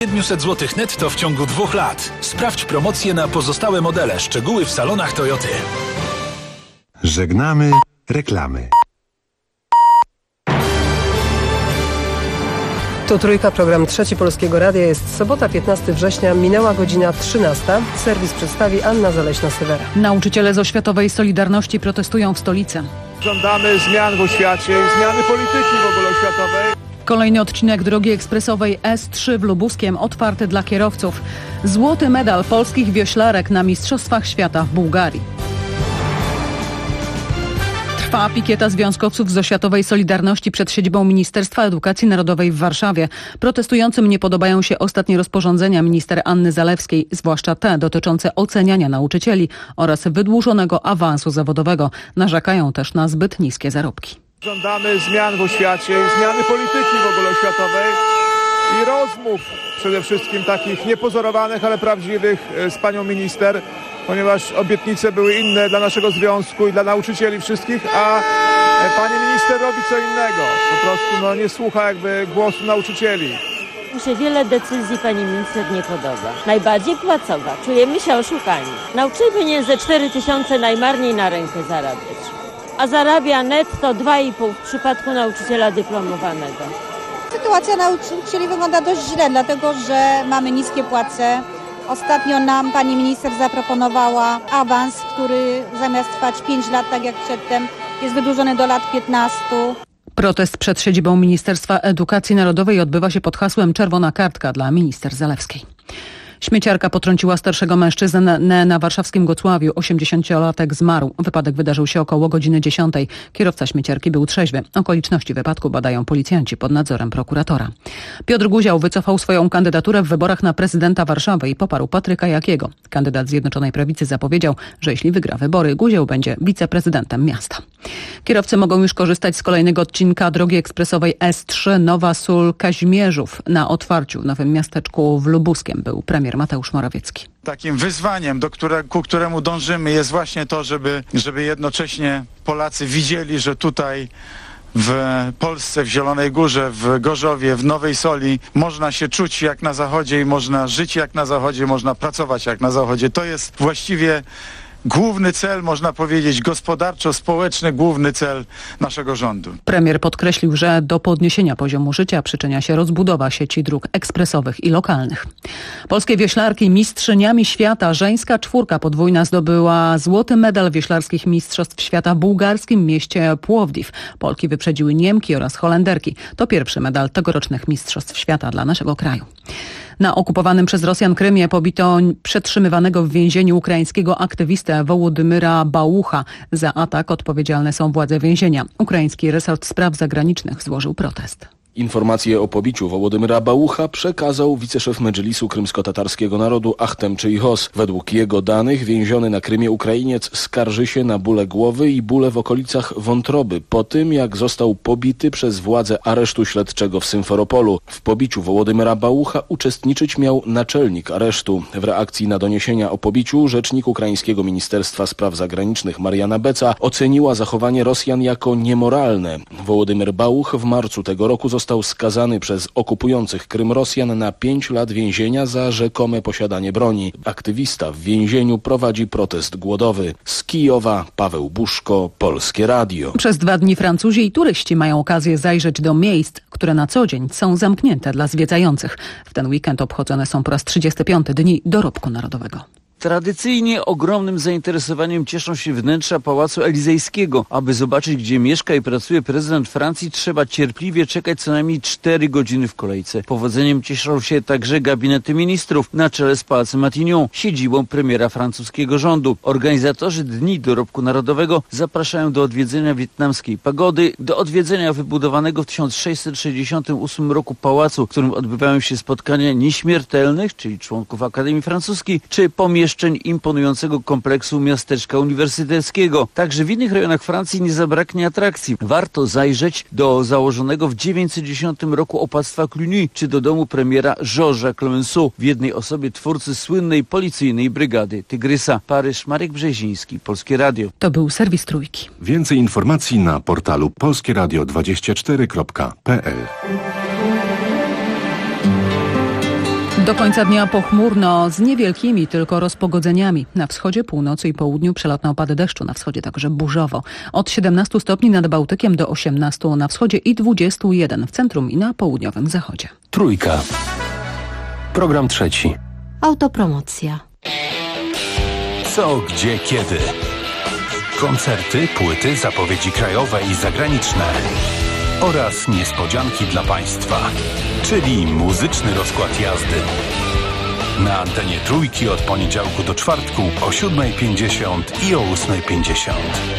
700 zł netto w ciągu 2 lat. Sprawdź promocję na pozostałe modele. Szczegóły w salonach Toyoty. Żegnamy reklamy. Tu Trójka, program Trzeci Polskiego Radia. Jest sobota, 15 września, minęła godzina 13. Serwis przedstawi Anna Zaleśna-Sywera. Nauczyciele z oświatowej Solidarności protestują w stolicy. Żądamy zmian w oświacie i zmiany polityki w ogóle oświatowej. Kolejny odcinek drogi ekspresowej S3 w Lubuskiem otwarty dla kierowców. Złoty medal polskich wioślarek na Mistrzostwach Świata w Bułgarii. Trwa pikieta związkowców z oświatowej Solidarności przed siedzibą Ministerstwa Edukacji Narodowej w Warszawie. Protestującym nie podobają się ostatnie rozporządzenia minister Anny Zalewskiej, zwłaszcza te dotyczące oceniania nauczycieli oraz wydłużonego awansu zawodowego. Narzekają też na zbyt niskie zarobki. Żądamy zmian w oświacie i zmiany polityki w ogóle oświatowej i rozmów przede wszystkim takich niepozorowanych, ale prawdziwych z panią minister, ponieważ obietnice były inne dla naszego związku i dla nauczycieli wszystkich, a pani minister robi co innego. Po prostu nie słucha jakby głosu nauczycieli. Mi się wiele decyzji pani minister nie podoba. Najbardziej płacowa. Czujemy się oszukani. Nauczyciel powinien ze 4 000 najmarniej na rękę zarabiać, a zarabia netto 2,5 w przypadku nauczyciela dyplomowanego. Sytuacja nauczycieli wygląda dość źle, dlatego że mamy niskie płace. Ostatnio nam pani minister zaproponowała awans, który zamiast trwać 5 lat, tak jak przedtem, jest wydłużony do lat 15. Protest przed siedzibą Ministerstwa Edukacji Narodowej odbywa się pod hasłem Czerwona kartka dla minister Zalewskiej. Śmieciarka potrąciła starszego mężczyznę na warszawskim Gocławiu. 80-latek zmarł. Wypadek wydarzył się około godziny 10. Kierowca śmieciarki był trzeźwy. Okoliczności wypadku badają policjanci pod nadzorem prokuratora. Piotr Guział wycofał swoją kandydaturę w wyborach na prezydenta Warszawy i poparł Patryka Jakiego. Kandydat Zjednoczonej Prawicy zapowiedział, że jeśli wygra wybory, Guział będzie wiceprezydentem miasta. Kierowcy mogą już korzystać z kolejnego odcinka drogi ekspresowej S3 Nowa Sól-Kazimierzów. Na otwarciu w nowym miasteczku w Lubuskiem był premier Mateusz Morawiecki. Takim wyzwaniem, ku któremu dążymy, jest właśnie to, żeby jednocześnie Polacy widzieli, że tutaj w Polsce, w Zielonej Górze, w Gorzowie, w Nowej Soli można się czuć jak na Zachodzie i można żyć jak na Zachodzie, można pracować jak na Zachodzie. To jest właściwie główny cel, można powiedzieć, gospodarczo-społeczny główny cel naszego rządu. Premier podkreślił, że do podniesienia poziomu życia przyczynia się rozbudowa sieci dróg ekspresowych i lokalnych. Polskie wioślarki mistrzyniami świata. Żeńska czwórka podwójna zdobyła złoty medal wioślarskich mistrzostw świata w bułgarskim mieście Płowdiw. Polki wyprzedziły Niemki oraz Holenderki. To pierwszy medal tegorocznych mistrzostw świata dla naszego kraju. Na okupowanym przez Rosjan Krymie pobito przetrzymywanego w więzieniu ukraińskiego aktywistę Wołodymyra Bałucha. Za atak odpowiedzialne są władze więzienia. Ukraiński resort spraw zagranicznych złożył protest. Informację o pobiciu Wołodymyra Bałucha przekazał wiceszef Medżlisu krymsko-tatarskiego narodu Achtem Czyjhos. Według jego danych więziony na Krymie Ukrainiec skarży się na bóle głowy i bóle w okolicach wątroby po tym, jak został pobity przez władze aresztu śledczego w Symferopolu. W pobiciu Wołodymyra Bałucha uczestniczyć miał naczelnik aresztu. W reakcji na doniesienia o pobiciu rzecznik ukraińskiego Ministerstwa Spraw Zagranicznych Mariana Beca oceniła zachowanie Rosjan jako niemoralne. Wołodymyr Bałuch w marcu tego roku został skazany przez okupujących Krym Rosjan na 5 lat więzienia za rzekome posiadanie broni. Aktywista w więzieniu prowadzi protest głodowy. Z Kijowa Paweł Buszko, Polskie Radio. Przez 2 dni Francuzi i turyści mają okazję zajrzeć do miejsc, które na co dzień są zamknięte dla zwiedzających. W ten weekend obchodzone są po raz 35 dni dorobku narodowego. Tradycyjnie ogromnym zainteresowaniem cieszą się wnętrza Pałacu Elizejskiego. Aby zobaczyć, gdzie mieszka i pracuje prezydent Francji, trzeba cierpliwie czekać co najmniej 4 godziny w kolejce. Powodzeniem cieszą się także gabinety ministrów na czele z Pałacem Matignon, siedzibą premiera francuskiego rządu. Organizatorzy Dni Dorobku Narodowego zapraszają do odwiedzenia wietnamskiej pagody, do odwiedzenia wybudowanego w 1668 roku pałacu, w którym odbywają się spotkania nieśmiertelnych, czyli członków Akademii Francuskiej, czy pomieszczeń imponującego kompleksu miasteczka uniwersyteckiego. Także w innych rejonach Francji nie zabraknie atrakcji. Warto zajrzeć do założonego w 910 roku opactwa Cluny, czy do domu premiera Georgesa Clemenceau, w jednej osobie twórcy słynnej policyjnej brygady Tygrysa. Paryż, Marek Brzeziński, Polskie Radio. To był serwis Trójki. Więcej informacji na portalu polskieradio24.pl. Do końca dnia pochmurno z niewielkimi tylko rozpogodzeniami. Na wschodzie, północy i południu przelotne opady deszczu, na wschodzie także burzowo. Od 17 stopni nad Bałtykiem do 18 na wschodzie i 21 w centrum i na południowym zachodzie. Trójka. Program trzeci. Autopromocja. Co, gdzie, kiedy. Koncerty, płyty, zapowiedzi krajowe i zagraniczne. Oraz niespodzianki dla Państwa. Czyli muzyczny rozkład jazdy. Na antenie Trójki od poniedziałku do czwartku o 7:50 i o 8:50.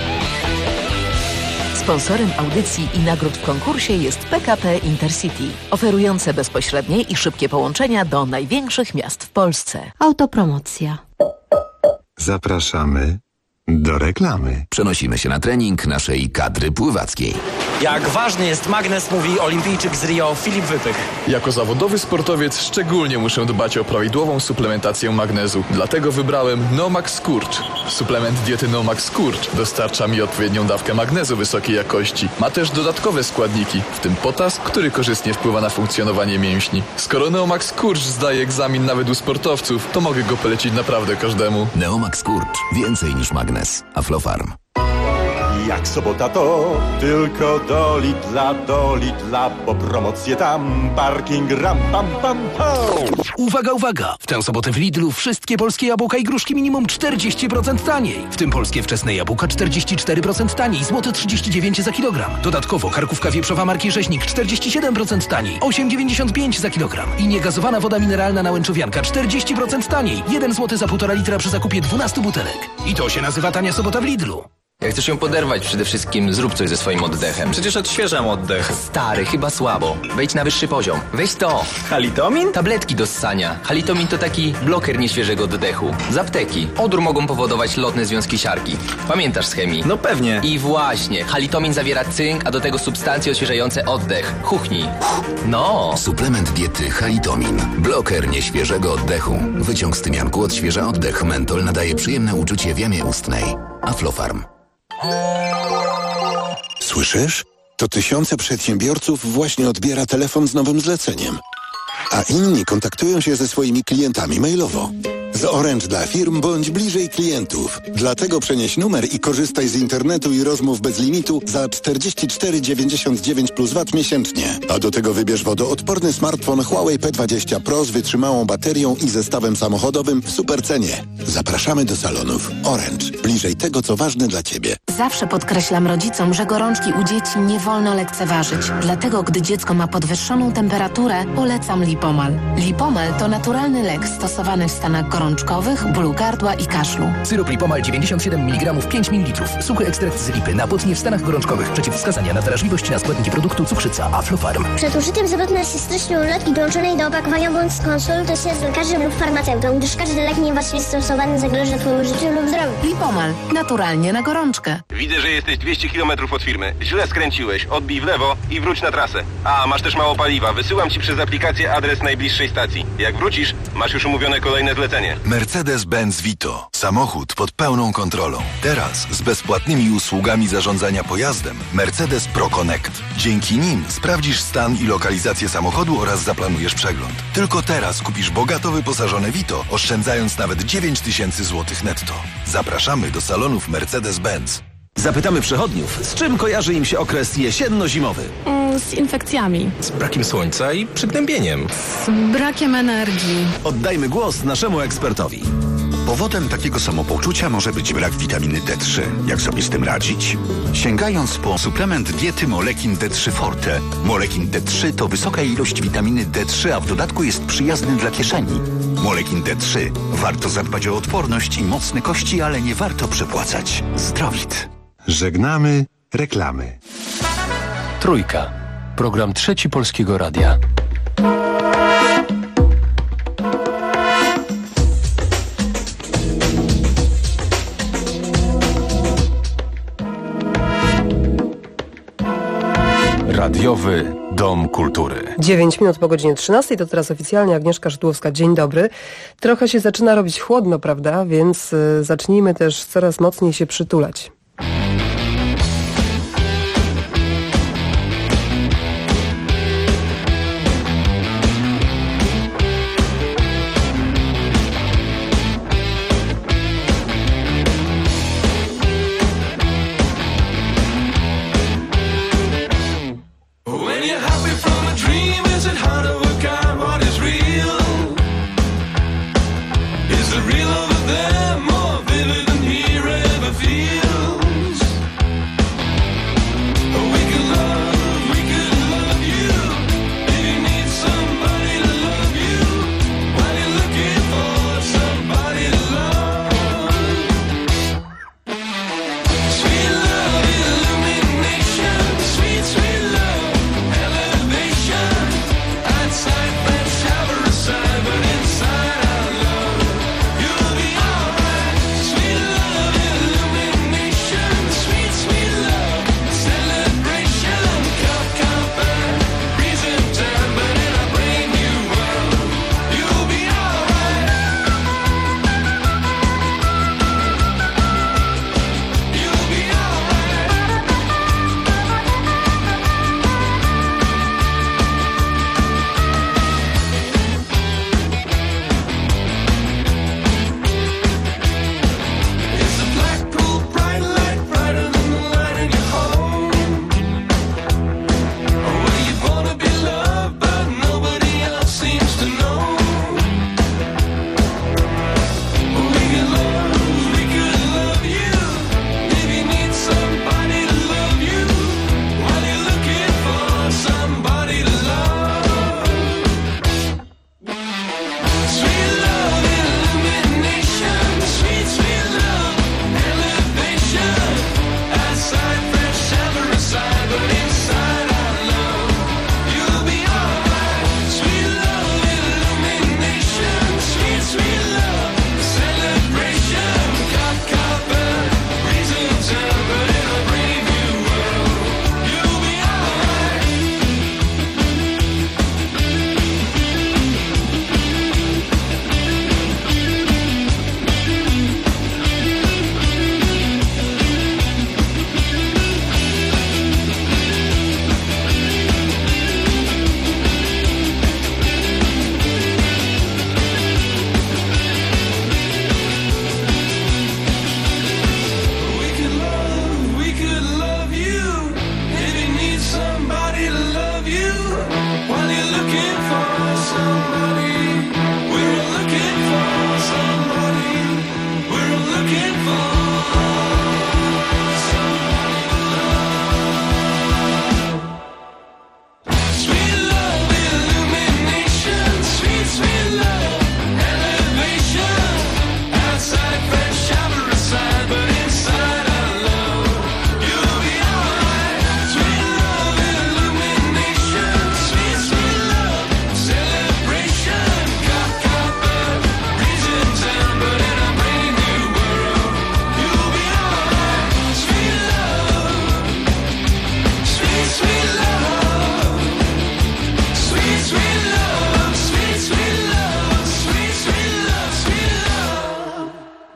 Sponsorem audycji i nagród w konkursie jest PKP Intercity, oferujące bezpośrednie i szybkie połączenia do największych miast w Polsce. Autopromocja. Zapraszamy do reklamy. Przenosimy się na trening naszej kadry pływackiej. Jak ważny jest magnes, mówi olimpijczyk z Rio Filip Wypych. Jako zawodowy sportowiec szczególnie muszę dbać o prawidłową suplementację magnezu. Dlatego wybrałem Nomax Skurcz. Suplement diety Nomax Skurcz dostarcza mi odpowiednią dawkę magnezu wysokiej jakości. Ma też dodatkowe składniki, w tym potas, który korzystnie wpływa na funkcjonowanie mięśni. Skoro Neomax Skurcz zdaje egzamin nawet u sportowców, to mogę go polecić naprawdę każdemu. Neomax Skurcz. Więcej niż magnes. Aflofarm. Jak sobota to tylko do Lidla, bo promocje tam, parking ram pam pam pam. Uwaga, uwaga! W tę sobotę w Lidlu wszystkie polskie jabłka i gruszki minimum 40% taniej. W tym polskie wczesne jabłka 44% taniej, złote 39 za kilogram. Dodatkowo karkówka wieprzowa marki Rzeźnik 47% taniej, 8,95 za kilogram. I niegazowana woda mineralna Nałęczowianka 40% taniej, 1 zł za 1,5 litra przy zakupie 12 butelek. I to się nazywa tania sobota w Lidlu. Jak chcesz ją poderwać, przede wszystkim zrób coś ze swoim oddechem. Przecież odświeżam oddech. Stary, chyba słabo. Wejdź na wyższy poziom. Weź to. Halitomin? Tabletki do ssania. Halitomin to taki bloker nieświeżego oddechu. Z apteki. Odór mogą powodować lotne związki siarki. Pamiętasz z chemii? No pewnie. I właśnie. Halitomin zawiera cynk, a do tego substancje odświeżające oddech. Chuchnij. No. Suplement diety Halitomin. Bloker nieświeżego oddechu. Wyciąg z tymianku odświeża oddech. Mentol nadaje przyjemne uczucie w jamie ustnej. Aflofarm. Słyszysz? To tysiące przedsiębiorców właśnie odbiera telefon z nowym zleceniem. A inni kontaktują się ze swoimi klientami mailowo. Z Orange dla firm bądź bliżej klientów. Dlatego przenieś numer i korzystaj z internetu i rozmów bez limitu za 44,99 plus VAT miesięcznie. A do tego wybierz wodoodporny smartfon Huawei P20 Pro z wytrzymałą baterią i zestawem samochodowym w supercenie. Zapraszamy do salonów. Orange. Bliżej tego, co ważne dla Ciebie. Zawsze podkreślam rodzicom, że gorączki u dzieci nie wolno lekceważyć. Dlatego, gdy dziecko ma podwyższoną temperaturę, polecam Lipomal. Lipomal to naturalny lek stosowany w stanach gorączkowych, bólu gardła i kaszlu. Syrop Lipomal 97 mg 5 ml. Suchy ekstrakt z lipy na potnie w stanach gorączkowych. Przeciwwskazania na wrażliwość na składniki produktu cukrzyca Aflofarm. Przed użyciem zwrotne narcystycznej ulotki dołączonej do opakowania bądź skonsultuj się z lekarzem lub farmaceutą, gdyż każdy lek niewłaściwie stosowany zagroży Twojemu życiu lub zdrowiu. Lipomal. Naturalnie na gorączkę. Widzę, że jesteś 200 km od firmy. Źle skręciłeś. Odbij w lewo i wróć na trasę. A, masz też mało paliwa. Wysyłam Ci przez aplikację adres najbliższej stacji. Jak wrócisz, masz już umówione kolejne zlecenie. Mercedes-Benz Vito. Samochód pod pełną kontrolą. Teraz z bezpłatnymi usługami zarządzania pojazdem Mercedes Pro Connect. Dzięki nim sprawdzisz stan i lokalizację samochodu oraz zaplanujesz przegląd. Tylko teraz kupisz bogato wyposażone Vito, oszczędzając nawet 9000 zł netto. Zapraszamy do salonów Mercedes-Benz. Zapytamy przechodniów, z czym kojarzy im się okres jesienno-zimowy? Z infekcjami. Z brakiem słońca i przygnębieniem. Z brakiem energii. Oddajmy głos naszemu ekspertowi. Powodem takiego samopoczucia może być brak witaminy D3. Jak sobie z tym radzić? Sięgając po suplement diety Molekin D3 Forte. Molekin D3 to wysoka ilość witaminy D3, a w dodatku jest przyjazny dla kieszeni. Molekin D3. Warto zadbać o odporność i mocne kości, ale nie warto przepłacać. Zdrowit. Żegnamy reklamy. Trójka. Program trzeci Polskiego Radia. Radiowy Dom Kultury. 9 minut po godzinie 13, to teraz oficjalnie Agnieszka Szydłowska. Dzień dobry. Trochę się zaczyna robić chłodno, prawda? Więc zacznijmy też coraz mocniej się przytulać.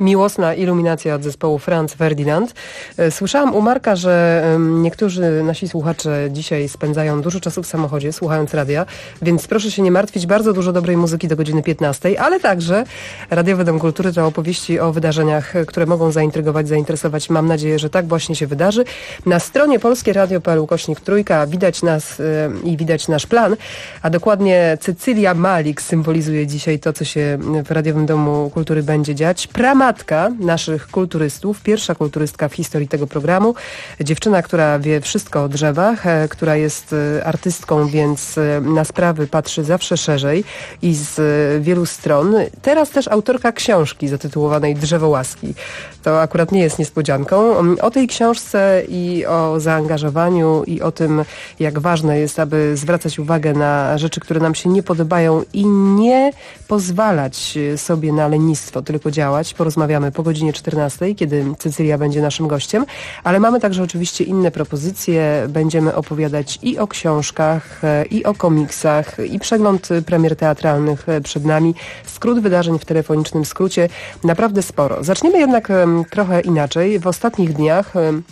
Miłosna iluminacja od zespołu Franz Ferdinand. Słyszałam u Marka, że niektórzy nasi słuchacze dzisiaj spędzają dużo czasu w samochodzie, słuchając radia, więc proszę się nie martwić, bardzo dużo dobrej muzyki do godziny 15, ale także Radiowy Dom Kultury to opowieści o wydarzeniach, które mogą zaintrygować, zainteresować. Mam nadzieję, że tak właśnie się wydarzy. Na stronie polskieradio.pl/3 widać nas i widać nasz plan, a dokładnie Cecylia Malik symbolizuje dzisiaj to, co się w Radiowym Domu Kultury będzie dziać. Pramatka naszych kulturystów, pierwsza kulturystka w historii tego programu. Dziewczyna, która wie wszystko o drzewach, która jest artystką, więc na sprawy patrzy zawsze szerzej i z wielu stron. Teraz też autorka książki zatytułowanej Drzewo łaski. To akurat nie jest niespodzianką. O tej książce i o zaangażowaniu i o tym, jak ważne jest, aby zwracać uwagę na rzeczy, które nam się nie podobają i nie pozwalać sobie na lenistwo, tylko działać. Porozmawiamy po godzinie 14, kiedy Cecylia będzie naszym gościem, ale mamy także oczywiście inne propozycje. Będziemy opowiadać i o książkach, i o komiksach, i przegląd premier teatralnych przed nami. Skrót wydarzeń w telefonicznym skrócie. Naprawdę sporo. Zaczniemy jednak trochę inaczej. W ostatnich dniach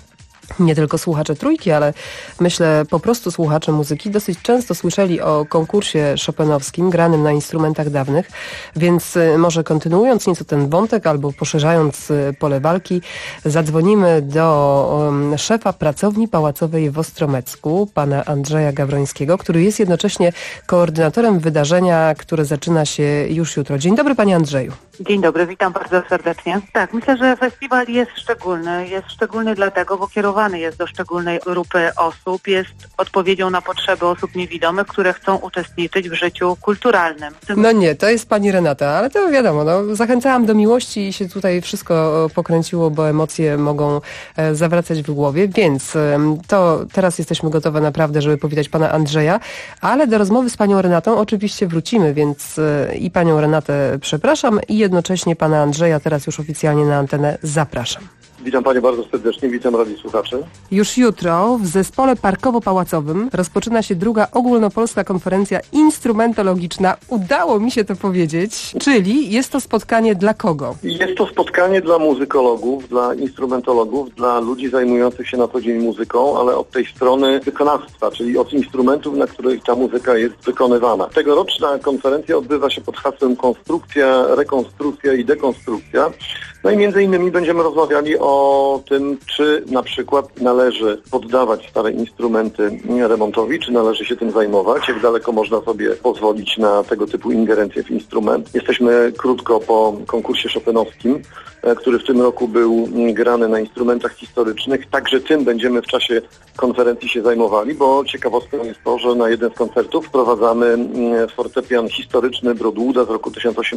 nie tylko słuchacze Trójki, ale myślę po prostu słuchacze muzyki dosyć często słyszeli o konkursie chopinowskim granym na instrumentach dawnych, więc może kontynuując nieco ten wątek albo poszerzając pole walki, zadzwonimy do szefa pracowni pałacowej w Ostromecku, pana Andrzeja Gawrońskiego, który jest jednocześnie koordynatorem wydarzenia, które zaczyna się już jutro. Dzień dobry, panie Andrzeju. Dzień dobry, witam bardzo serdecznie. Tak, myślę, że festiwal jest szczególny. Jest szczególny dlatego, bo kierowany jest do szczególnej grupy osób. Jest odpowiedzią na potrzeby osób niewidomych, które chcą uczestniczyć w życiu kulturalnym. No nie, to jest pani Renata, ale to wiadomo, zachęcałam do miłości i się tutaj wszystko pokręciło, bo emocje mogą zawracać w głowie, więc to teraz jesteśmy gotowe naprawdę, żeby powitać pana Andrzeja, ale do rozmowy z panią Renatą oczywiście wrócimy, więc i panią Renatę przepraszam i jednocześnie pana Andrzeja teraz już oficjalnie na antenę zapraszam. Witam panią bardzo serdecznie, witam radiosłuchaczy. Już jutro w zespole parkowo-pałacowym rozpoczyna się druga ogólnopolska konferencja instrumentologiczna. Udało mi się to powiedzieć, czyli jest to spotkanie dla kogo? Jest to spotkanie dla muzykologów, dla instrumentologów, dla ludzi zajmujących się na co dzień muzyką, ale od tej strony wykonawstwa, czyli od instrumentów, na których ta muzyka jest wykonywana. Tegoroczna konferencja odbywa się pod hasłem konstrukcja, rekonstrukcja i dekonstrukcja. No i między innymi będziemy rozmawiali o tym, czy na przykład należy poddawać stare instrumenty remontowi, czy należy się tym zajmować, jak daleko można sobie pozwolić na tego typu ingerencje w instrument. Jesteśmy krótko po konkursie chopinowskim, który w tym roku był grany na instrumentach historycznych. Także tym będziemy w czasie konferencji się zajmowali, bo ciekawostką jest to, że na jeden z koncertów wprowadzamy fortepian historyczny Brodłuda z roku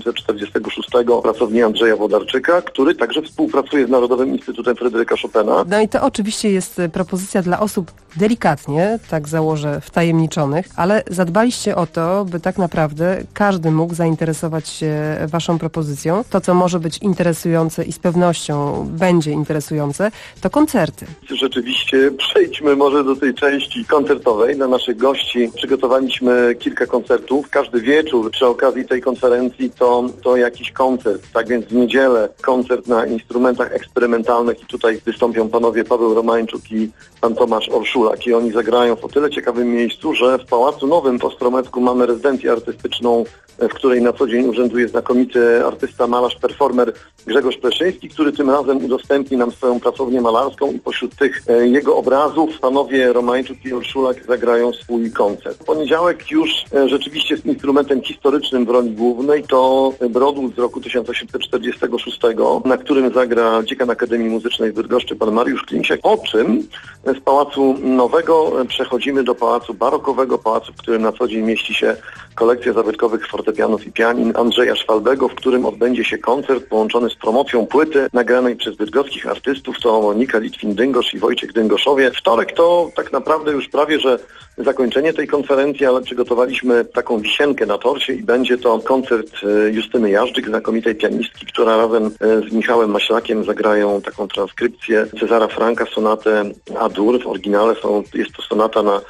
1846 pracowni Andrzeja Wodarczyka, który także współpracuje z Narodowym Instytutem Fryderyka Chopina. No i to oczywiście jest propozycja dla osób delikatnie, tak założę, wtajemniczonych, ale zadbaliście o to, by tak naprawdę każdy mógł zainteresować się waszą propozycją. To, co może być interesujące i z pewnością będzie interesujące, to koncerty. Rzeczywiście przejdźmy może do tej części koncertowej. Dla naszych gości przygotowaliśmy kilka koncertów. Każdy wieczór przy okazji tej konferencji to jakiś koncert. Tak więc w niedzielę koncert na instrumentach eksperymentalnych i tutaj wystąpią panowie Paweł Romańczuk i pan Tomasz Orszulak i oni zagrają w o tyle ciekawym miejscu, że w Pałacu Nowym w Ostromecku mamy rezydencję artystyczną, w której na co dzień urzęduje znakomity artysta, malarz, performer Grzegorz Pleszyński, który tym razem udostępni nam swoją pracownię malarską i pośród tych jego obrazów panowie Romańczuk i Orszulak zagrają swój koncert. W poniedziałek już rzeczywiście z instrumentem historycznym w roli głównej to Brodłód z roku 1846, na którym zagra dziekan Akademii Muzycznej w Bydgoszczy pan Mariusz Klimsiak, po czym z Pałacu Nowego przechodzimy do Pałacu Barokowego, pałacu, w którym na co dzień mieści się kolekcja zabytkowych fortepianów i pianin Andrzeja Szwalbego, w którym odbędzie się koncert połączony z promocją płyty nagranej przez bydgoskich artystów, to Monika Litwin-Dyngosz i Wojciech Dyngoszowie. Wtorek to tak naprawdę już prawie, że zakończenie tej konferencji, ale przygotowaliśmy taką wisienkę na torcie i będzie to koncert Justyny Jażdżyk, znakomitej pianistki, która razem z Michałem Maślakiem zagrają taką transkrypcję Cezara Franka, sonatę A-dur. W oryginale jest to sonata na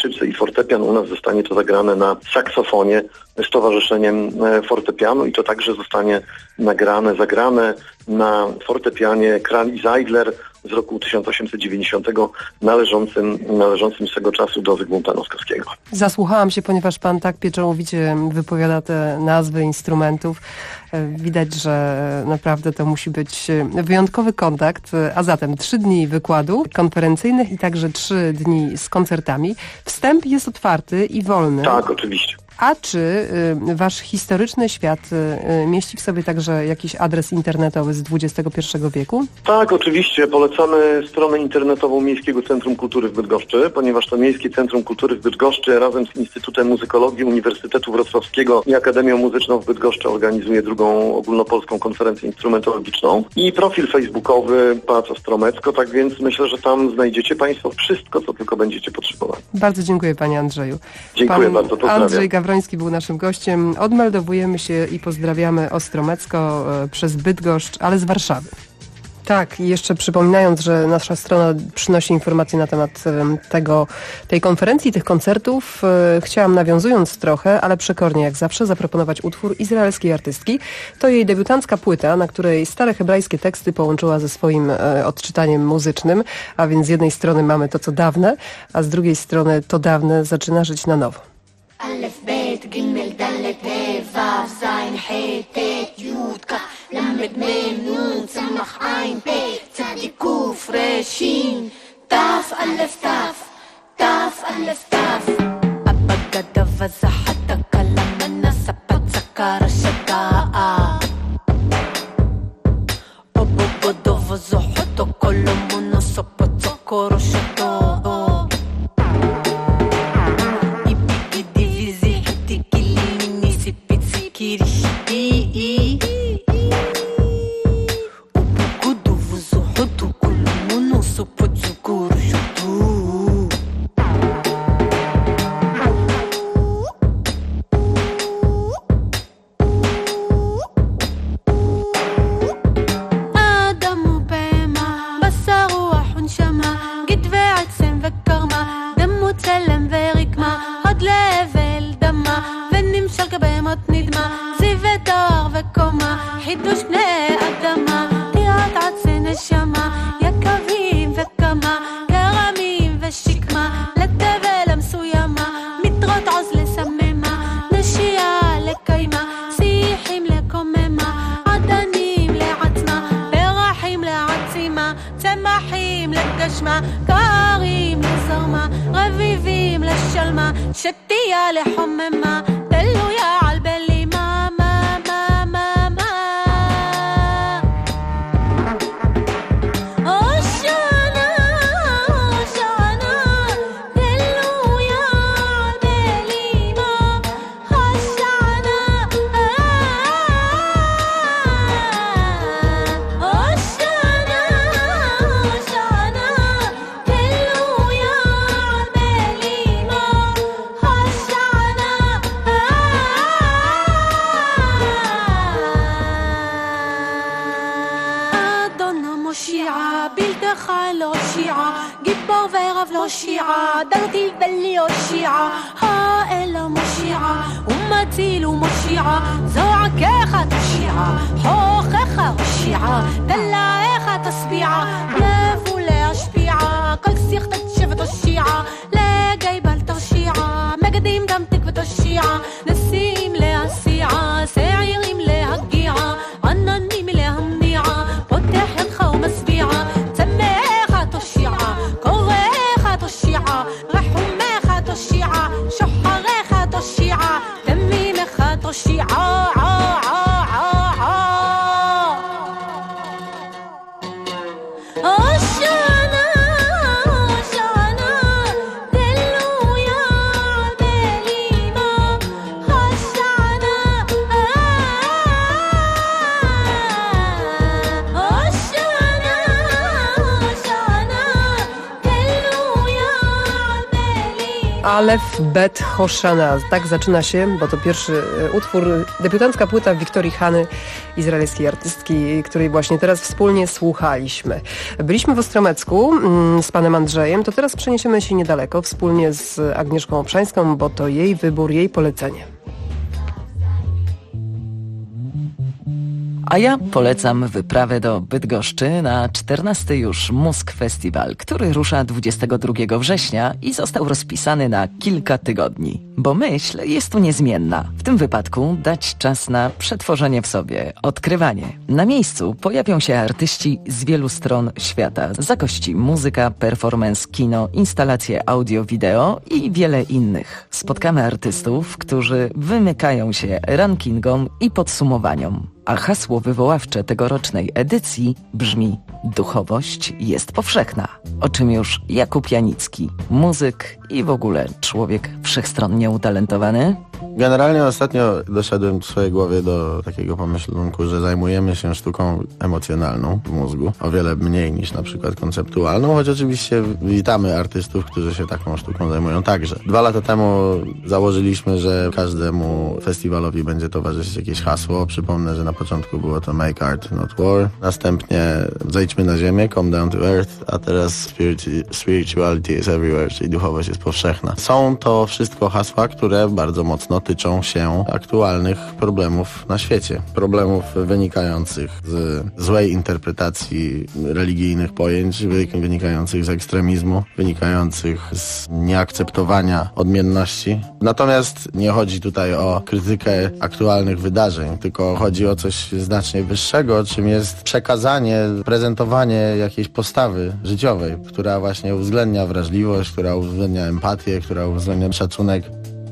skrzypce i fortepian. U nas zostanie to zagrane na saksofonie z Towarzyszeniem Fortepianu i to także zostanie zagrane na fortepianie Kral i Zeidler z roku 1890 należącym swego czasu do Zygmunta Noskowskiego. Zasłuchałam się, ponieważ pan tak pieczołowicie wypowiada te nazwy instrumentów. Widać, że naprawdę to musi być wyjątkowy kontakt. A zatem 3 dni wykładów konferencyjnych i także 3 dni z koncertami. Wstęp jest otwarty i wolny. Tak, oczywiście. A czy wasz historyczny świat mieści w sobie także jakiś adres internetowy z XXI wieku? Tak, oczywiście. Polecamy stronę internetową Miejskiego Centrum Kultury w Bydgoszczy, ponieważ to Miejskie Centrum Kultury w Bydgoszczy razem z Instytutem Muzykologii Uniwersytetu Wrocławskiego i Akademią Muzyczną w Bydgoszczy organizuje 2. ogólnopolską konferencję instrumentologiczną i profil facebookowy Pałac Ostromecko, tak więc myślę, że tam znajdziecie Państwo wszystko, co tylko będziecie potrzebowali. Bardzo dziękuję panie Andrzeju. Dziękuję bardzo, pozdrawiam. Andrzej Gawroński był naszym gościem. Odmeldowujemy się i pozdrawiamy Ostromecko przez Bydgoszcz, ale z Warszawy. Tak, i jeszcze przypominając, że nasza strona przynosi informacje na temat tej konferencji, tych koncertów, chciałam, nawiązując trochę, ale przekornie jak zawsze, zaproponować utwór izraelskiej artystki. To jej debiutancka płyta, na której stare hebrajskie teksty połączyła ze swoim odczytaniem muzycznym, a więc z jednej strony mamy to, co dawne, a z drugiej strony to dawne zaczyna żyć na nowo. ألف بيت جمل دلت هي فاف زين حي تيت يود كا لمد ميم نون سمخ عين بيت تادي كوف راشين تاف ألف تاف تاف ألف تاف أبا قد فزحتك لما نسبت سكر الشقاء أبو قد فزحتك كل من نسبت سكر الشقاء شتية لحممة دلو يا عالبلي ما ما ما ما ما وشانا وشانا دلو يا عالبلي ما خشانا وشانا وشانا دلو يا عالبلي ما גיבור ורב לא שירה, דרתי בלי הושיעה, האלה מושיעה, ומציל ומושיעה, זועקך תושיעה, חוכך הושיעה, דלעך תשביעה, לב ולהשפיעה, כל שיח תקשב ותושיעה, לגייבל תושיעה, מגדים גם תק ותושיעה, נשיאים להסיעה, שעירים להגיעה, עננים להמניעה, פותח ידך ומשביעה, רחומך תושיעה, שוחריך תושיעה, דמימך תושיעה. Alef Bet Hoshana. Tak zaczyna się, bo to pierwszy utwór, debiutancka płyta Wiktorii Hany, izraelskiej artystki, której właśnie teraz wspólnie słuchaliśmy. Byliśmy w Ostromecku z panem Andrzejem, to teraz przeniesiemy się niedaleko, wspólnie z Agnieszką Obszańską, bo to jej wybór, jej polecenie. A ja polecam wyprawę do Bydgoszczy na 14. już Musk Festiwal, który rusza 22 września i został rozpisany na kilka tygodni. Bo myśl jest tu niezmienna. W tym wypadku dać czas na przetworzenie w sobie, odkrywanie. Na miejscu pojawią się artyści z wielu stron świata. Zagości muzyka, performance, kino, instalacje audio-wideo i wiele innych. Spotkamy artystów, którzy wymykają się rankingom i podsumowaniom. A hasło wywoławcze tegorocznej edycji brzmi: duchowość jest powszechna. O czym już Jakub Janicki, muzyk i w ogóle człowiek wszechstronnie utalentowany. Generalnie ostatnio doszedłem w swojej głowie do takiego pomyślunku, że zajmujemy się sztuką emocjonalną w mózgu, o wiele mniej niż na przykład konceptualną, choć oczywiście witamy artystów, którzy się taką sztuką zajmują także. 2 lata temu założyliśmy, że każdemu festiwalowi będzie towarzyszyć jakieś hasło. Przypomnę, że na początku było to Make Art, Not War, następnie Zejdźmy na ziemię, Come Down to Earth, a teraz Spirituality is Everywhere, czyli duchowość jest powszechna. Są to wszystko hasła, które bardzo mocno tyczą się aktualnych problemów na świecie. Problemów wynikających z złej interpretacji religijnych pojęć, wynikających z ekstremizmu, wynikających z nieakceptowania odmienności. Natomiast nie chodzi tutaj o krytykę aktualnych wydarzeń, tylko chodzi o coś znacznie wyższego, czym jest przekazanie, prezentowanie jakiejś postawy życiowej, która właśnie uwzględnia wrażliwość, która uwzględnia empatię, która uwzględnia szacunek.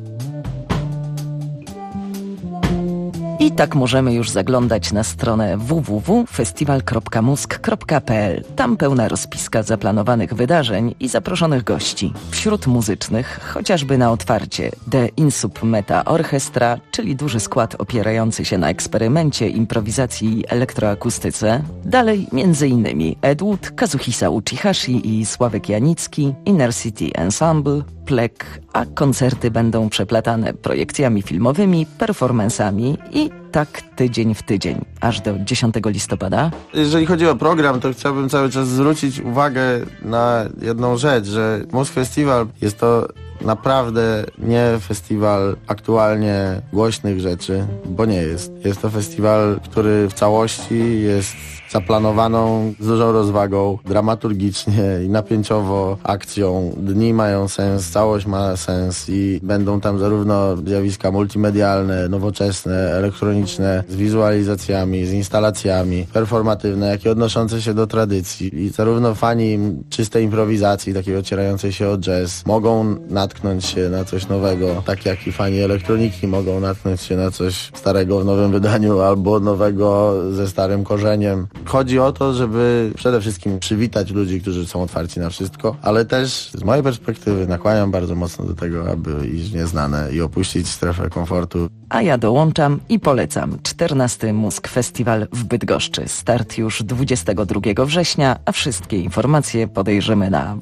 I tak możemy już zaglądać na stronę www.festiwal.musk.pl. Tam pełna rozpiska zaplanowanych wydarzeń i zaproszonych gości. Wśród muzycznych, chociażby na otwarcie, The Insub Meta Orchestra, czyli duży skład opierający się na eksperymencie, improwizacji i elektroakustyce. Dalej m.in. Ed Wood, Kazuhisa Uchihashi i Sławek Janicki, Inner City Ensemble, Plek, a koncerty będą przeplatane projekcjami filmowymi, performansami i tak tydzień w tydzień, aż do 10 listopada. Jeżeli chodzi o program, to chciałbym cały czas zwrócić uwagę na jedną rzecz, że Musk Festiwal jest to naprawdę nie festiwal aktualnie głośnych rzeczy, bo nie jest. Jest to festiwal, który w całości jest zaplanowaną z dużą rozwagą, dramaturgicznie i napięciowo akcją. Dni mają sens, całość ma sens i będą tam zarówno zjawiska multimedialne, nowoczesne, elektroniczne, z wizualizacjami, z instalacjami, performatywne, jak i odnoszące się do tradycji. I zarówno fani czystej improwizacji, takiej ocierającej się o jazz, mogą natknąć się na coś nowego, tak jak i fani elektroniki mogą natknąć się na coś starego w nowym wydaniu albo nowego ze starym korzeniem. Chodzi o to, żeby przede wszystkim przywitać ludzi, którzy są otwarci na wszystko, ale też z mojej perspektywy nakłaniam bardzo mocno do tego, aby iść w nieznane i opuścić strefę komfortu. A ja dołączam i polecam 14. Musk Festiwal w Bydgoszczy. Start już 22 września, a wszystkie informacje podejrzymy na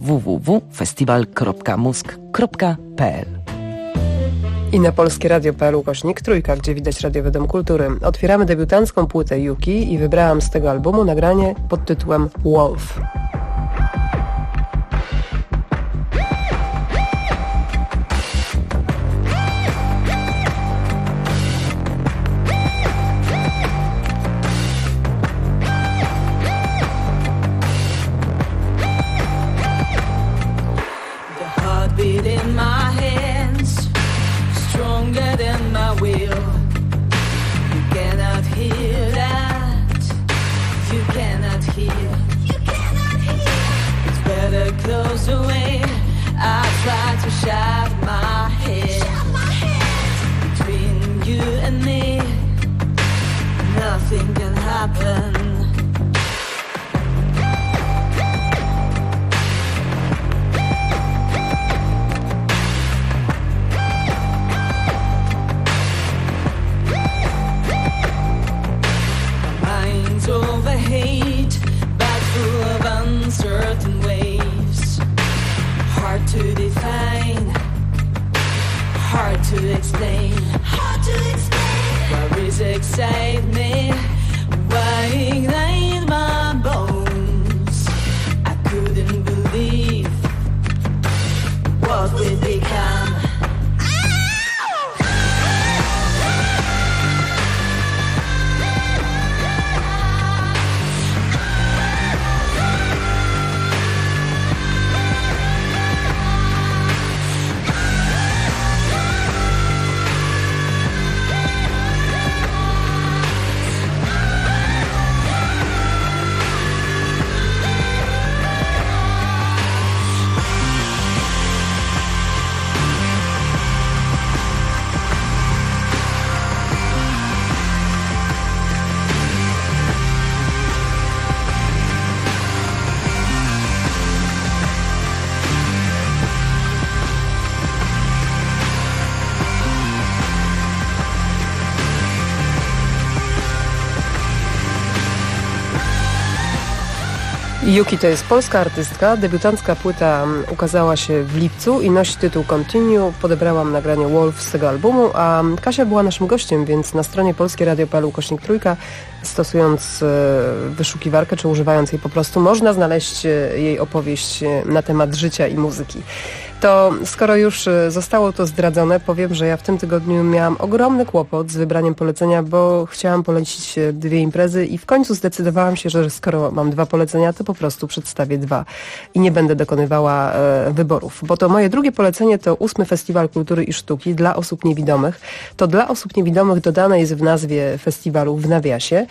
www.festiwal.musk.pl. I na polskieradio.pl/3, gdzie widać Radiowy Dom Kultury. Otwieramy debiutancką płytę Yuki i wybrałam z tego albumu nagranie pod tytułem Wolf. To define save me. Why ignite my bones? I couldn't believe what we become. Yuki to jest polska artystka. Debiutancka płyta ukazała się w lipcu i nosi tytuł Continue. Podebrałam nagranie Wolf z tego albumu, a Kasia była naszym gościem, więc na stronie polskieradio.pl/3, stosując wyszukiwarkę czy używając jej po prostu, można znaleźć jej opowieść na temat życia i muzyki. To skoro już zostało to zdradzone, powiem, że ja w tym tygodniu miałam ogromny kłopot z wybraniem polecenia, bo chciałam polecić 2 imprezy i w końcu zdecydowałam się, że skoro mam 2 polecenia, to po prostu przedstawię 2 i nie będę dokonywała wyborów. Bo to moje drugie polecenie to 8. Festiwal Kultury i Sztuki dla osób niewidomych. To dla osób niewidomych dodane jest w nazwie festiwalu w nawiasie.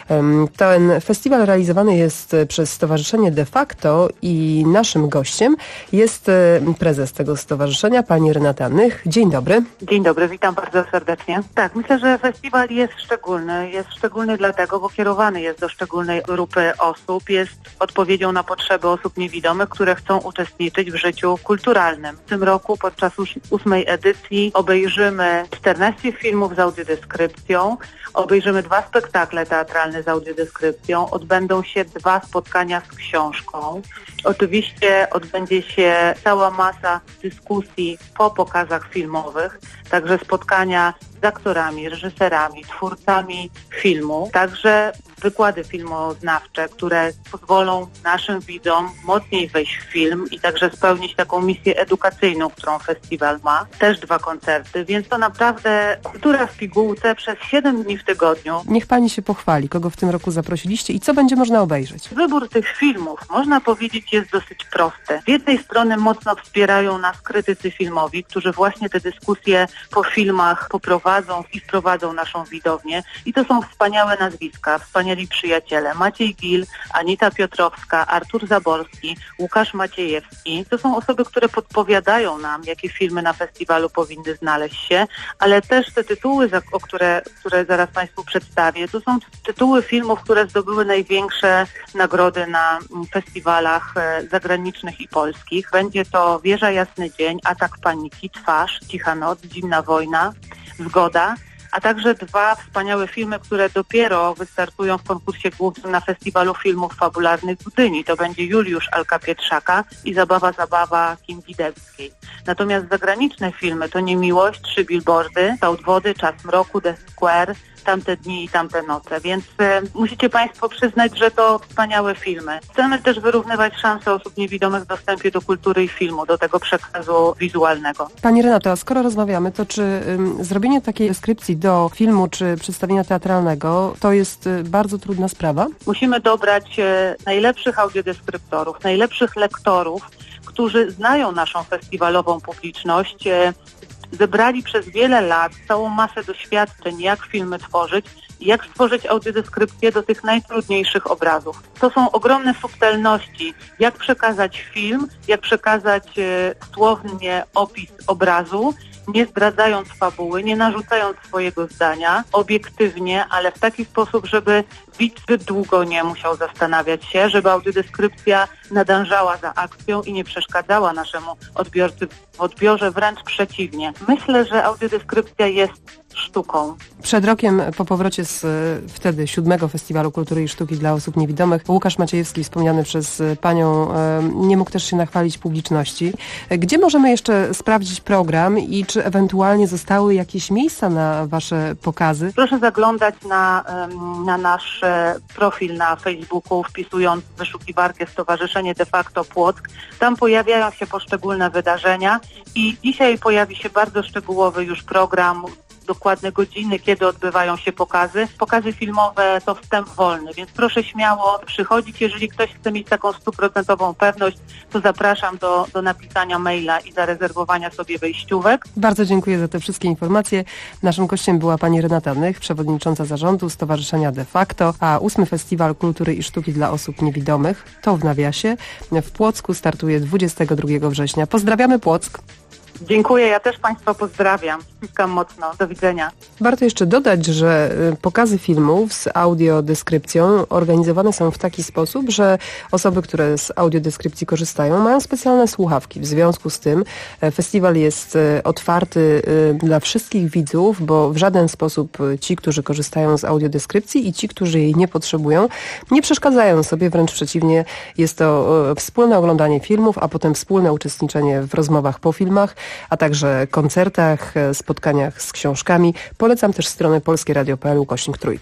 Ten festiwal realizowany jest przez Stowarzyszenie De Facto i naszym gościem jest prezes tego stowarzyszenia, pani Renata Nych. Dzień dobry. Dzień dobry, witam bardzo serdecznie. Tak, myślę, że festiwal jest szczególny. Jest szczególny dlatego, bo kierowany jest do szczególnej grupy osób. Jest odpowiedzią na potrzeby osób niewidomych, które chcą uczestniczyć w życiu kulturalnym. W tym roku podczas 8. edycji obejrzymy 14 filmów z audiodeskrypcją, obejrzymy 2 spektakle teatralne z audiodeskrypcją, odbędą się 2 spotkania z książką. Oczywiście odbędzie się cała masa dyskusji po pokazach filmowych, także spotkania z aktorami, reżyserami, twórcami filmu, także wykłady filmoznawcze, które pozwolą naszym widzom mocniej wejść w film i także spełnić taką misję edukacyjną, którą festiwal ma. Też 2 koncerty, więc to naprawdę kultura w pigułce przez 7 dni w tygodniu. Niech pani się pochwali, kogo w tym roku zaprosiliście i co będzie można obejrzeć. Wybór tych filmów, można powiedzieć, jest dosyć prosty. Z jednej strony mocno wspierają nas krytycy filmowi, którzy właśnie te dyskusje po filmach poprowadzą i wprowadzą naszą widownię. I to są wspaniałe nazwiska, wspaniali przyjaciele. Maciej Gil, Anita Piotrowska, Artur Zaborski, Łukasz Maciejewski. To są osoby, które podpowiadają nam, jakie filmy na festiwalu powinny znaleźć się, ale też te tytuły, które zaraz Państwu przedstawię, to są tytuły filmów, które zdobyły największe nagrody na festiwalach zagranicznych i polskich. Będzie to Wieża Jasny Dzień, Atak Paniki, Twarz, Cicha Noc, Zimna Wojna, Zgoda, a także 2 wspaniałe filmy, które dopiero wystartują w konkursie głównym na Festiwalu Filmów Fabularnych w Gdyni. To będzie Juliusz Alka Pietrzaka i Zabawa Kim Widewskiej. Natomiast zagraniczne filmy to Niemiłość, 3 billboardy, Kształt wody, Czas mroku, The Square, Tamte dni i tamte noce, więc musicie Państwo przyznać, że to wspaniałe filmy. Chcemy też wyrównywać szanse osób niewidomych w dostępie do kultury i filmu, do tego przekazu wizualnego. Pani Renato, a skoro rozmawiamy, to czy zrobienie takiej deskrypcji do filmu czy przedstawienia teatralnego to jest bardzo trudna sprawa? Musimy dobrać najlepszych audiodeskryptorów, najlepszych lektorów, którzy znają naszą festiwalową publiczność, zebrali przez wiele lat całą masę doświadczeń, jak filmy tworzyć i jak stworzyć audiodeskrypcję do tych najtrudniejszych obrazów. To są ogromne subtelności, jak przekazać film, jak przekazać słownie opis obrazu, nie zdradzając fabuły, nie narzucając swojego zdania, obiektywnie, ale w taki sposób, żeby widz zbyt długo nie musiał zastanawiać się, żeby audiodeskrypcja nadążała za akcją i nie przeszkadzała naszemu odbiorcy w odbiorze, wręcz przeciwnie. Myślę, że audiodeskrypcja jest sztuką. Przed rokiem, po powrocie z wtedy 7. Festiwalu Kultury i Sztuki dla osób niewidomych, Łukasz Maciejewski, wspomniany przez panią, nie mógł też się nachwalić publiczności. Gdzie możemy jeszcze sprawdzić program i czy ewentualnie zostały jakieś miejsca na wasze pokazy? Proszę zaglądać na nasz profil na Facebooku, wpisując w wyszukiwarkę Stowarzyszenie De facto Płock. Tam pojawiają się poszczególne wydarzenia i dzisiaj pojawi się bardzo szczegółowy już program, dokładne godziny, kiedy odbywają się pokazy. Pokazy filmowe to wstęp wolny, więc proszę śmiało przychodzić. Jeżeli ktoś chce mieć taką 100% pewność, to zapraszam do napisania maila i zarezerwowania sobie wejściówek. Bardzo dziękuję za te wszystkie informacje. Naszym gościem była pani Renata Nych, przewodnicząca zarządu Stowarzyszenia De facto, a 8. Festiwal Kultury i Sztuki dla osób niewidomych, to w nawiasie, w Płocku startuje 22 września. Pozdrawiamy Płock. Dziękuję, ja też Państwa pozdrawiam. Ściskam mocno. Do widzenia. Warto jeszcze dodać, że pokazy filmów z audiodeskrypcją organizowane są w taki sposób, że osoby, które z audiodeskrypcji korzystają, mają specjalne słuchawki. W związku z tym festiwal jest otwarty dla wszystkich widzów, bo w żaden sposób ci, którzy korzystają z audiodeskrypcji i ci, którzy jej nie potrzebują, nie przeszkadzają sobie, wręcz przeciwnie. Jest to wspólne oglądanie filmów, a potem wspólne uczestniczenie w rozmowach po filmach, a także koncertach, spotkaniach z książkami. Polecam też stronę polskieradio.pl/3.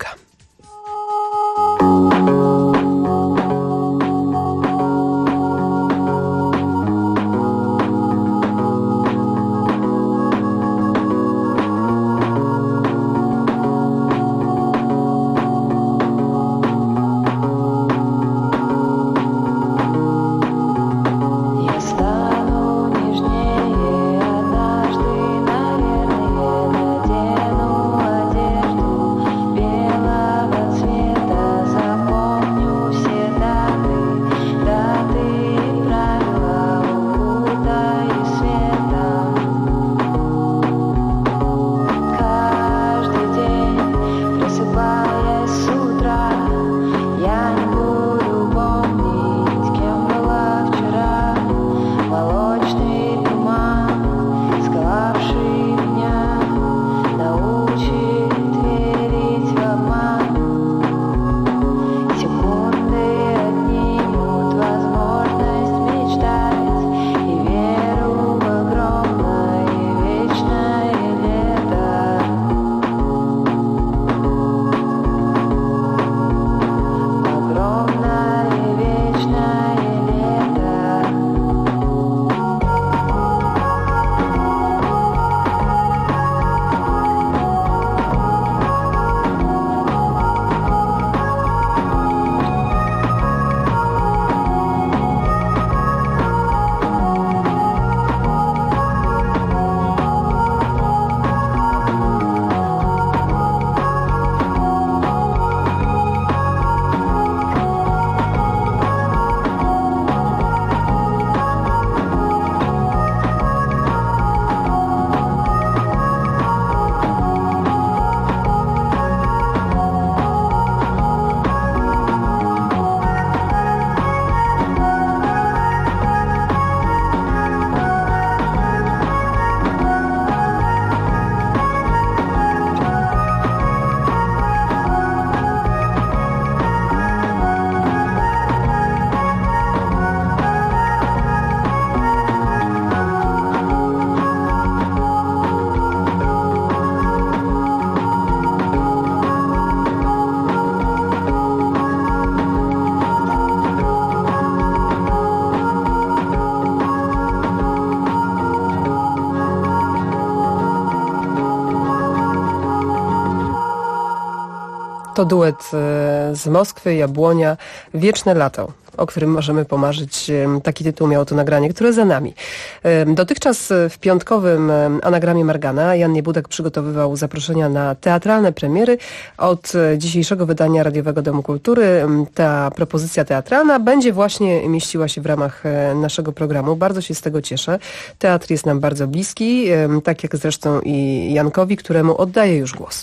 To duet z Moskwy, Jabłonia, Wieczne lato, o którym możemy pomarzyć. Taki tytuł miało to nagranie, które za nami. Dotychczas w piątkowym anagramie Margana Jan Niebudek przygotowywał zaproszenia na teatralne premiery. Od dzisiejszego wydania Radiowego Domu Kultury ta propozycja teatralna będzie właśnie mieściła się w ramach naszego programu. Bardzo się z tego cieszę. Teatr jest nam bardzo bliski, tak jak zresztą i Jankowi, któremu oddaję już głos.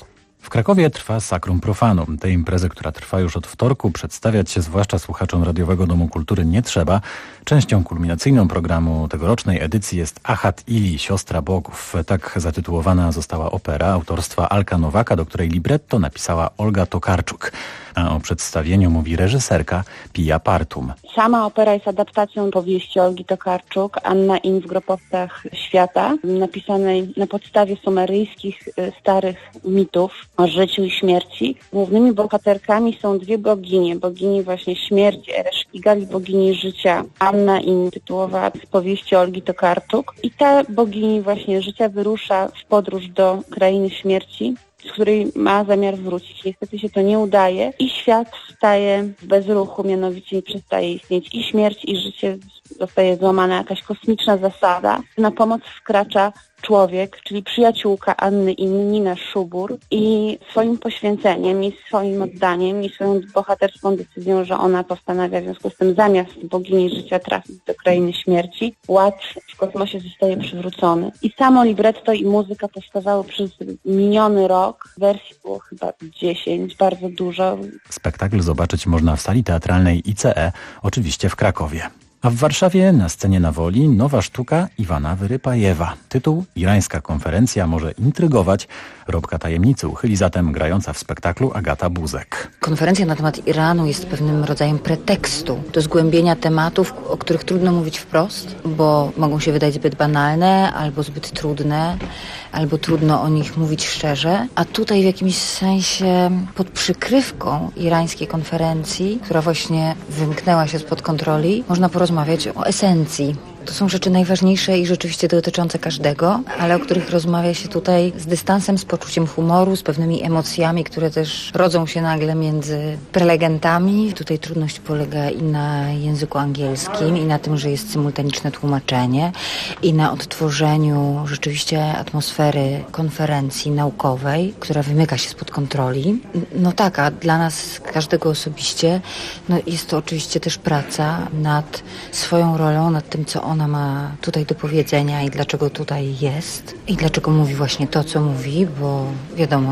W Krakowie trwa Sacrum Profanum. Tej imprezy, która trwa już od wtorku, przedstawiać się zwłaszcza słuchaczom Radiowego Domu Kultury nie trzeba. Częścią kulminacyjną programu tegorocznej edycji jest Achat Ili, Siostra Bogów. Tak zatytułowana została opera autorstwa Alka Nowaka, do której libretto napisała Olga Tokarczuk. A o przedstawieniu mówi reżyserka Pia Partum. Sama opera jest adaptacją powieści Olgi Tokarczuk, Anna In w Gropowcach Świata, napisanej na podstawie sumeryjskich starych mitów o życiu i śmierci. Głównymi bohaterkami są dwie boginie. Bogini właśnie śmierci Ereshkigal i bogini życia Anna In, tytułowa z powieści Olgi Tokarczuk. I ta bogini właśnie życia wyrusza w podróż do krainy śmierci, z której ma zamiar wrócić. Niestety się to nie udaje i świat staje w bezruchu, mianowicie przestaje istnieć i śmierć, i życie, zostaje złamana jakaś kosmiczna zasada. Na pomoc wkracza człowiek, czyli przyjaciółka Anny In, Nina Szubur, i swoim poświęceniem i swoim oddaniem i swoją bohaterską decyzją, że ona postanawia w związku z tym zamiast bogini życia trafić do krainy śmierci, ład w kosmosie zostaje przywrócony. I samo libretto i muzyka powstawały przez miniony rok. Wersji było chyba 10, bardzo dużo. Spektakl zobaczyć można w sali teatralnej ICE, oczywiście w Krakowie. A w Warszawie na scenie na Woli nowa sztuka Iwana Wyrypajewa. Tytuł Irańska konferencja może intrygować. Robka tajemnicy uchyli zatem grająca w spektaklu Agata Buzek. Konferencja na temat Iranu jest pewnym rodzajem pretekstu do zgłębienia tematów, o których trudno mówić wprost, bo mogą się wydać zbyt banalne, albo zbyt trudne, albo trudno o nich mówić szczerze. A tutaj w jakimś sensie pod przykrywką irańskiej konferencji, która właśnie wymknęła się spod kontroli, można porozmawiać o esencji. To są rzeczy najważniejsze i rzeczywiście dotyczące każdego, ale o których rozmawia się tutaj z dystansem, z poczuciem humoru, z pewnymi emocjami, które też rodzą się nagle między prelegentami. Tutaj trudność polega i na języku angielskim, i na tym, że jest symultaniczne tłumaczenie, i na odtworzeniu rzeczywiście atmosfery konferencji naukowej, która wymyka się spod kontroli. No tak, a dla nas każdego osobiście jest to oczywiście też praca nad swoją rolą, nad tym, co ona ma tutaj do powiedzenia i dlaczego tutaj jest i dlaczego mówi właśnie to, co mówi, bo wiadomo,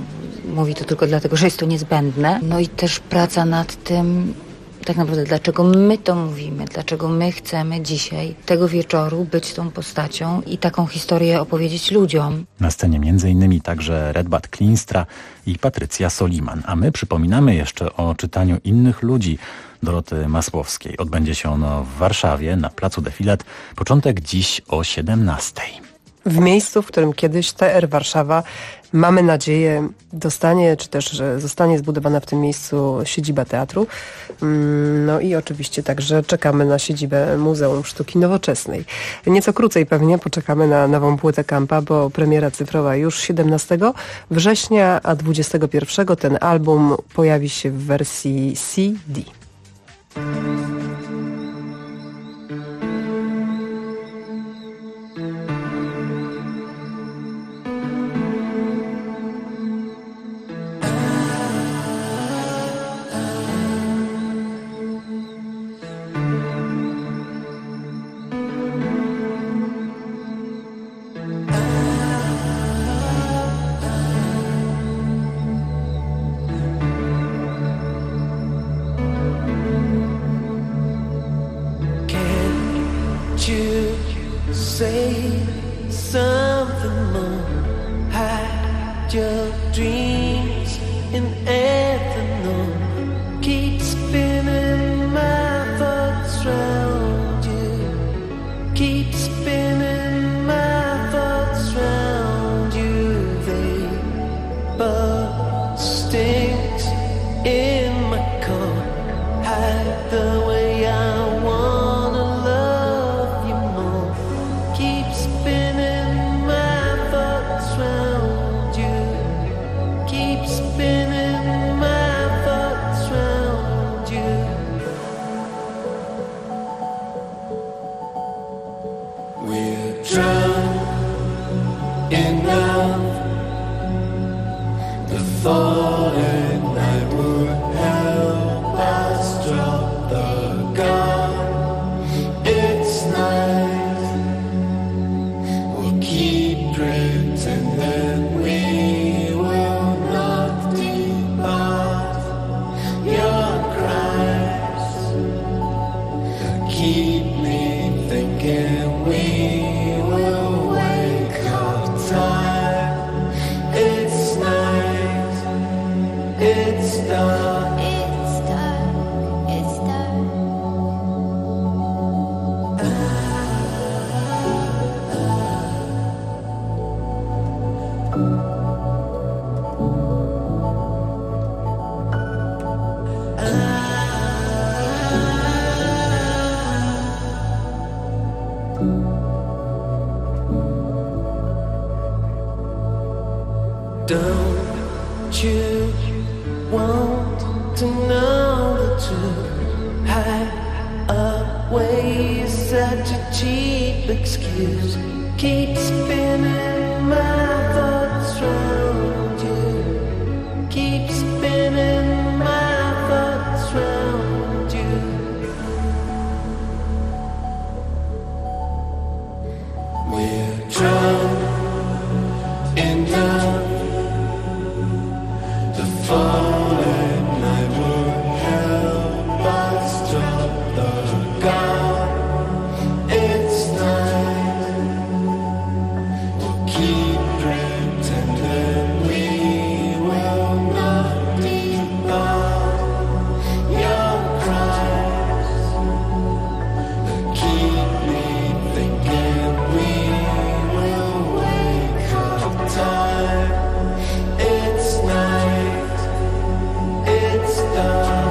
mówi to tylko dlatego, że jest to niezbędne. No i też praca nad tym, tak naprawdę dlaczego my to mówimy, dlaczego my chcemy dzisiaj, tego wieczoru być tą postacią i taką historię opowiedzieć ludziom. Na scenie m.in. także Redbat Klinstra i Patrycja Soliman. A my przypominamy jeszcze o czytaniu innych ludzi Doroty Masłowskiej. Odbędzie się ono w Warszawie na placu Defilet. Początek dziś o 17:00. W miejscu, w którym kiedyś TR Warszawa, mamy nadzieję, dostanie, czy też że zostanie zbudowana w tym miejscu siedziba teatru. No i oczywiście także czekamy na siedzibę Muzeum Sztuki Nowoczesnej. Nieco krócej pewnie poczekamy na nową płytę Kampa, bo premiera cyfrowa już 17 września, a 21 ten album pojawi się w wersji CD. Falling night would help us drop the gun. to know the truth. Hideaway is such a cheap excuse. Keep spinning my thoughts round you. Keep spinning my thoughts round you. We're drunk in love. The falling night will help us drop the gun. It's night. We'll keep pretending we will not debug your cries. Keep me thinking we will wake up time. It's night, it's done.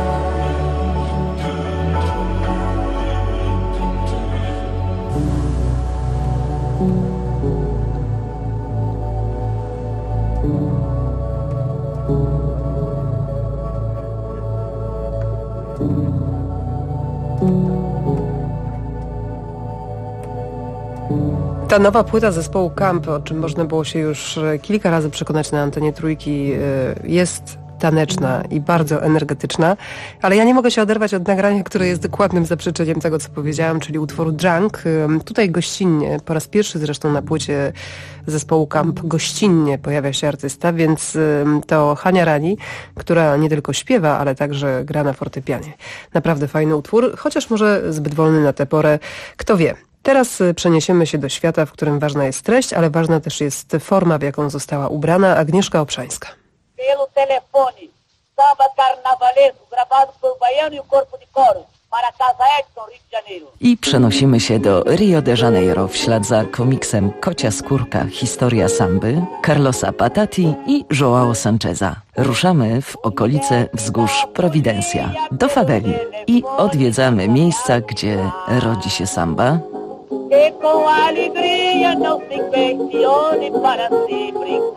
Ta nowa płyta zespołu Camp, o czym można było się już kilka razy przekonać na antenie Trójki, jest taneczna i bardzo energetyczna, ale ja nie mogę się oderwać od nagrania, które jest dokładnym zaprzeczeniem tego, co powiedziałam, czyli utworu Drunk. Tutaj gościnnie, po raz pierwszy zresztą na płycie zespołu Camp, gościnnie pojawia się artysta, więc to Hania Rani, która nie tylko śpiewa, ale także gra na fortepianie. Naprawdę fajny utwór, chociaż może zbyt wolny na tę porę, kto wie. Teraz przeniesiemy się do świata, w którym ważna jest treść, ale ważna też jest forma, w jaką została ubrana. Agnieszka Obszańska. Pelo telefone, samba carnavalesco gravado por Baiano e o Corpo de Coro para Casa Edson, Rio de Janeiro. I przenosimy się do Rio de Janeiro w ślad za komiksem Kocia skórka, historia samby, Carlosa Patati i João Sancheza. Ruszamy w okolice wzgórz Providencia, do faweli i odwiedzamy miejsca, gdzie rodzi się samba, Que com alegria não se questione para se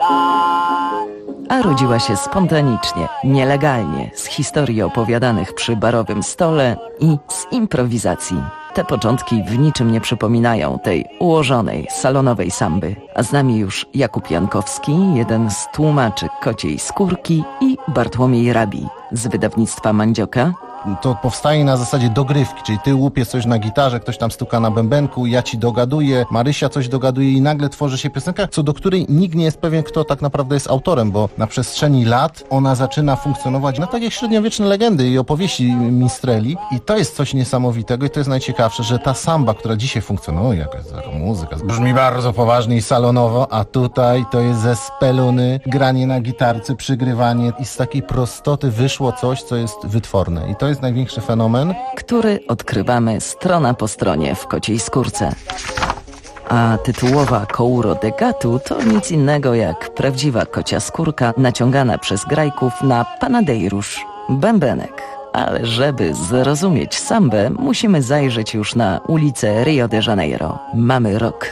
brincar. a rodziła się spontanicznie, nielegalnie, z historii opowiadanych przy barowym stole i z improwizacji. Te początki w niczym nie przypominają tej ułożonej, salonowej samby. A z nami już Jakub Jankowski, jeden z tłumaczy Kociej skórki, i Bartłomiej Rabi z wydawnictwa Mandzioka. To powstaje na zasadzie dogrywki, czyli ty łupiesz coś na gitarze, ktoś tam stuka na bębenku, ja ci dogaduję, Marysia coś dogaduje i nagle tworzy się piosenka, co do której nikt nie jest pewien, kto tak naprawdę jest autorem, bo na przestrzeni lat ona zaczyna funkcjonować na takie średniowieczne legendy i opowieści minstreli i to jest coś niesamowitego i to jest najciekawsze, że ta samba, która dzisiaj funkcjonuje, jakaś muzyka, brzmi bardzo poważnie i salonowo, a tutaj to jest ze speluny, granie na gitarce, przygrywanie i z takiej prostoty wyszło coś, co jest wytworne i to jest największy fenomen, który odkrywamy strona po stronie w Kociej skórce. A tytułowa Kouro de Gatu to nic innego jak prawdziwa kocia skórka naciągana przez grajków na panadeirusz, bębenek. Ale żeby zrozumieć sambę, musimy zajrzeć już na ulicę Rio de Janeiro. Mamy rok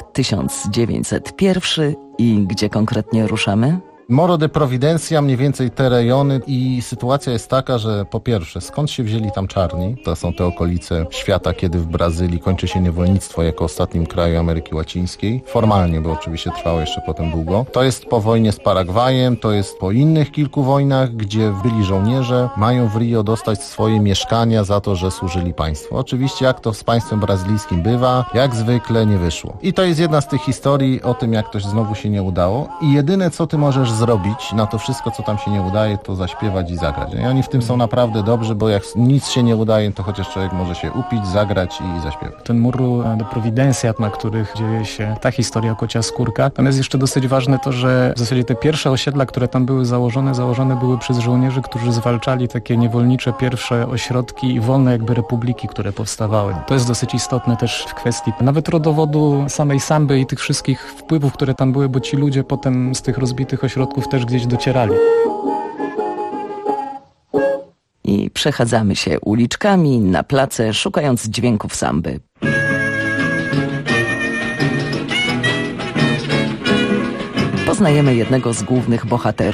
1901 i gdzie konkretnie ruszamy? Morro de Providencia, mniej więcej te rejony i sytuacja jest taka, że po pierwsze, skąd się wzięli tam czarni? To są te okolice świata, kiedy w Brazylii kończy się niewolnictwo jako ostatnim kraju Ameryki Łacińskiej. Formalnie, bo oczywiście trwało jeszcze potem długo. To jest po wojnie z Paragwajem, to jest po innych kilku wojnach, gdzie byli żołnierze, mają w Rio dostać swoje mieszkania za to, że służyli państwu. Oczywiście jak to z państwem brazylijskim bywa, jak zwykle nie wyszło. I to jest jedna z tych historii o tym, jak to znowu się nie udało. I jedyne, co ty możesz zrobić na to wszystko, co tam się nie udaje, to zaśpiewać i zagrać. I oni w tym są naprawdę dobrzy, bo jak nic się nie udaje, to chociaż człowiek może się upić, zagrać i zaśpiewać. Ten Morro de Providencia, na których dzieje się ta historia Kocia skórka. Tam jest jeszcze dosyć ważne to, że w zasadzie te pierwsze osiedla, które tam były założone były przez żołnierzy, którzy zwalczali takie niewolnicze pierwsze ośrodki i wolne jakby republiki, które powstawały. To jest dosyć istotne też w kwestii nawet rodowodu samej samby i tych wszystkich wpływów, które tam były, bo ci ludzie potem z tych rozbitych ośrodków też gdzieś docierali. I przechadzamy się uliczkami na place, szukając dźwięków samby. Poznajemy jednego z głównych bohaterów.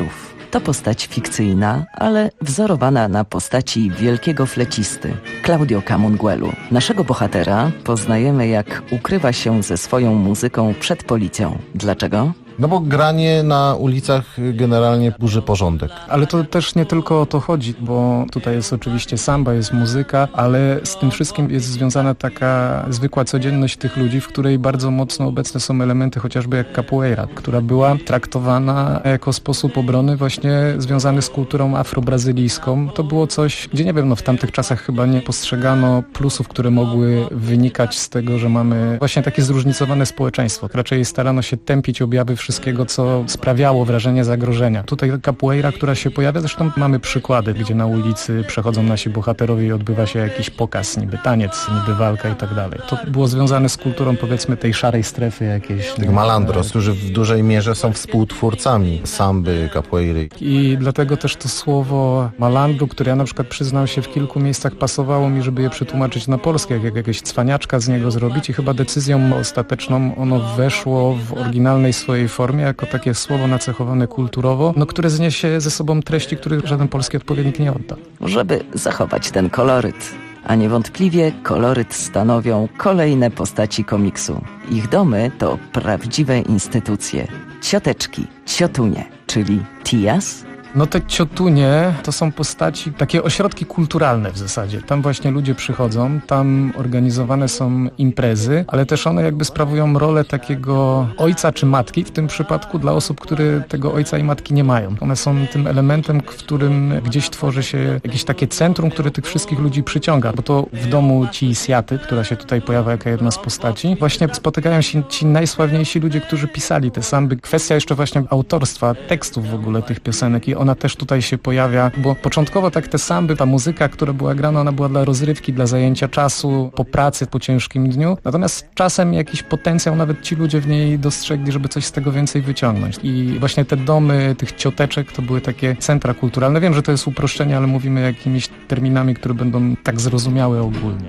To postać fikcyjna, ale wzorowana na postaci wielkiego flecisty, Claudio Camunguelu. Naszego bohatera poznajemy, jak ukrywa się ze swoją muzyką przed policją. Dlaczego? No bo granie na ulicach generalnie burzy porządek. Ale to też nie tylko o to chodzi, bo tutaj jest oczywiście samba, jest muzyka, ale z tym wszystkim jest związana taka zwykła codzienność tych ludzi, w której bardzo mocno obecne są elementy chociażby jak capoeira, która była traktowana jako sposób obrony właśnie związany z kulturą afrobrazylijską. To było coś, gdzie nie wiem, no w tamtych czasach chyba nie postrzegano plusów, które mogły wynikać z tego, że mamy właśnie takie zróżnicowane społeczeństwo. Raczej starano się tępić objawy wszystkiego, co sprawiało wrażenie zagrożenia. Tutaj capoeira, która się pojawia, zresztą mamy przykłady, gdzie na ulicy przechodzą nasi bohaterowie i odbywa się jakiś pokaz, niby taniec, niby walka i tak dalej. To było związane z kulturą, powiedzmy, tej szarej strefy jakiejś. Tych malandros, którzy w dużej mierze są współtwórcami samby, capoeiry. I dlatego też to słowo malandro, które ja na przykład przyznam się w kilku miejscach pasowało mi, żeby je przetłumaczyć na polskie, jak jakiegoś cwaniaczka z niego zrobić i chyba decyzją ostateczną ono weszło w oryginalnej swojej formie, jako takie słowo nacechowane kulturowo, no które zniesie ze sobą treści, których żaden polski odpowiednik nie odda. Żeby zachować ten koloryt. A niewątpliwie koloryt stanowią kolejne postaci komiksu. Ich domy to prawdziwe instytucje. Cioteczki, ciotunie, czyli tias. No te ciotunie to są postaci, takie ośrodki kulturalne w zasadzie. Tam właśnie ludzie przychodzą, tam organizowane są imprezy, ale też one jakby sprawują rolę takiego ojca czy matki, w tym przypadku dla osób, które tego ojca i matki nie mają. One są tym elementem, w którym gdzieś tworzy się jakieś takie centrum, które tych wszystkich ludzi przyciąga, bo to w domu Ciisiaty, która się tutaj pojawia jako jedna z postaci, właśnie spotykają się ci najsławniejsi ludzie, którzy pisali te samby. Kwestia jeszcze właśnie autorstwa, tekstów w ogóle tych piosenek i ona też tutaj się pojawia, bo początkowo tak te samby, ta muzyka, która była grana, ona była dla rozrywki, dla zajęcia czasu, po pracy, po ciężkim dniu. Natomiast czasem jakiś potencjał nawet ci ludzie w niej dostrzegli, żeby coś z tego więcej wyciągnąć. I właśnie te domy tych cioteczek to były takie centra kulturalne. Wiem, że to jest uproszczenie, ale mówimy jakimiś terminami, które będą tak zrozumiałe ogólnie.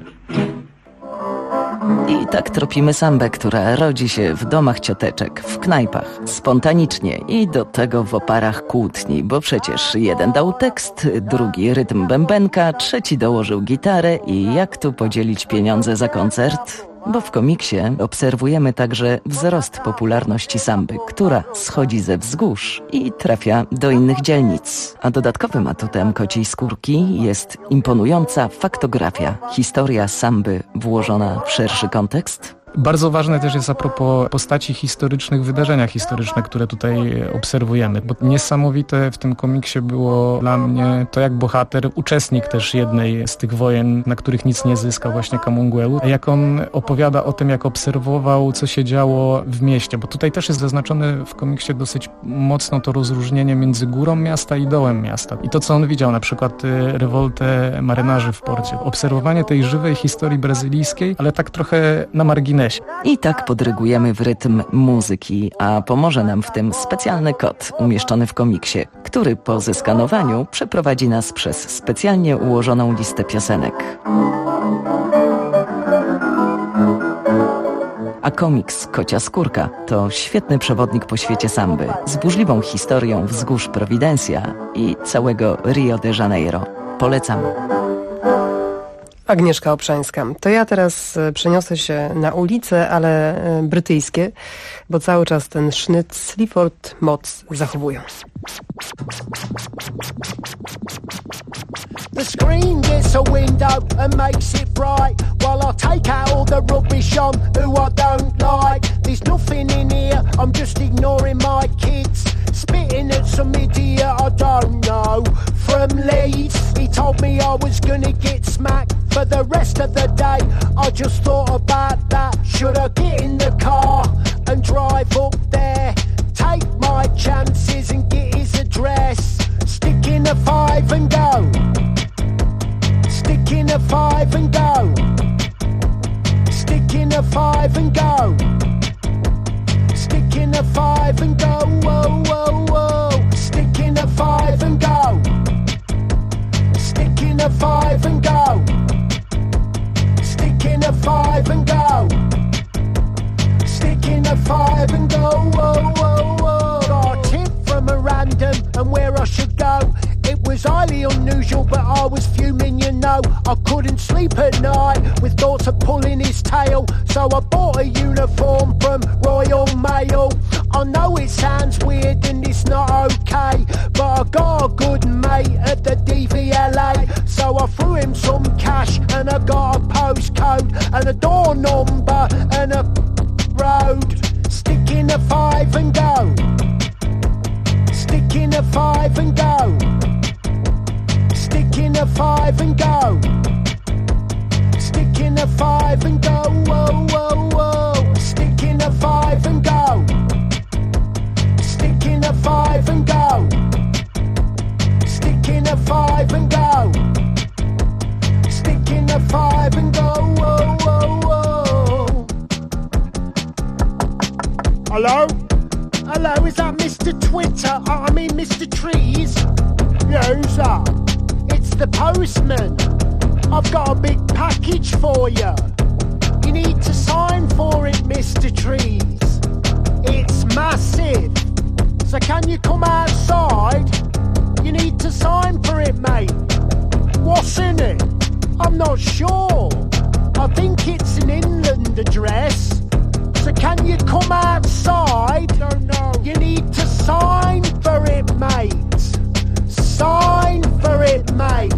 I tak tropimy sambę, która rodzi się w domach cioteczek, w knajpach, spontanicznie i do tego w oparach kłótni, bo przecież jeden dał tekst, drugi rytm bębenka, trzeci dołożył gitarę i jak tu podzielić pieniądze za koncert? Bo w komiksie obserwujemy także wzrost popularności samby, która schodzi ze wzgórz i trafia do innych dzielnic. A dodatkowym atutem Kociej Skórki jest imponująca faktografia. Historia samby włożona w szerszy kontekst. Bardzo ważne też jest a propos postaci historycznych, wydarzenia historyczne, które tutaj obserwujemy, bo niesamowite w tym komiksie było dla mnie to, jak bohater, uczestnik też jednej z tych wojen, na których nic nie zyskał, właśnie Camunguelu, jak on opowiada o tym, jak obserwował, co się działo w mieście, bo tutaj też jest zaznaczone w komiksie dosyć mocno to rozróżnienie między górą miasta i dołem miasta. I to, co on widział, na przykład rewoltę marynarzy w porcie, obserwowanie tej żywej historii brazylijskiej, ale tak trochę na marginesie. I tak podrygujemy w rytm muzyki, a pomoże nam w tym specjalny kod umieszczony w komiksie, który po zeskanowaniu przeprowadzi nas przez specjalnie ułożoną listę piosenek. A komiks Kocia Skórka to świetny przewodnik po świecie samby z burzliwą historią wzgórz Providencia i całego Rio de Janeiro. Polecam. Agnieszka Obszańska. To ja teraz przeniosę się na ulice, ale brytyjskie, bo cały czas ten sznyt Sleaford moc zachowują. The screen gets a window and makes it bright, while I take out all the rubbish on who I don't like. There's nothing in here, I'm just ignoring my kids, spitting at some idiot I don't know. From Leeds, he told me I was gonna get smacked for the rest of the day. I just thought about that. Should I get in the car and drive up there, take my chances and get his address, stick in a 5 and go, stick in a 5 and go, stick in a 5 and go, stick in a 5 and go, whoa, whoa, whoa, stick in a 5 and go, stick in a 5 and go, stick in a 5 and go, stick in a 5 and go, whoa, whoa, whoa. Got a tip from a random and where I should go. It was highly unusual, but I was fuming, you know. I couldn't sleep at night with thoughts of pulling his tail. So I bought a uniform from Royal Mail. I know it sounds weird and it's not okay, but I got a good mate at the DVLA. So I threw him some cash and I got a postcode and a door number and a road. Stick in a 5 and go. Stick in a 5 and go. Stick in a 5 and go. Stick in a 5 and go. Whoa, whoa, whoa. Stick in a 5 and go. Stick in a 5 and go. Stick in a 5 and go. Stick in a 5 and go. Whoa, whoa, whoa. Hello? Hello, is that Mr. Twitter? I mean Mr. Trees? Yeah, who's that? It's the postman. I've got a big package for you. You need to sign for it, Mr. Trees. It's massive. So can you come outside? You need to sign for it, mate. What's in it? I'm not sure. I think it's an inland address. So can you come outside? Don't know. You need to sign for it, mate. Sign for it, mate.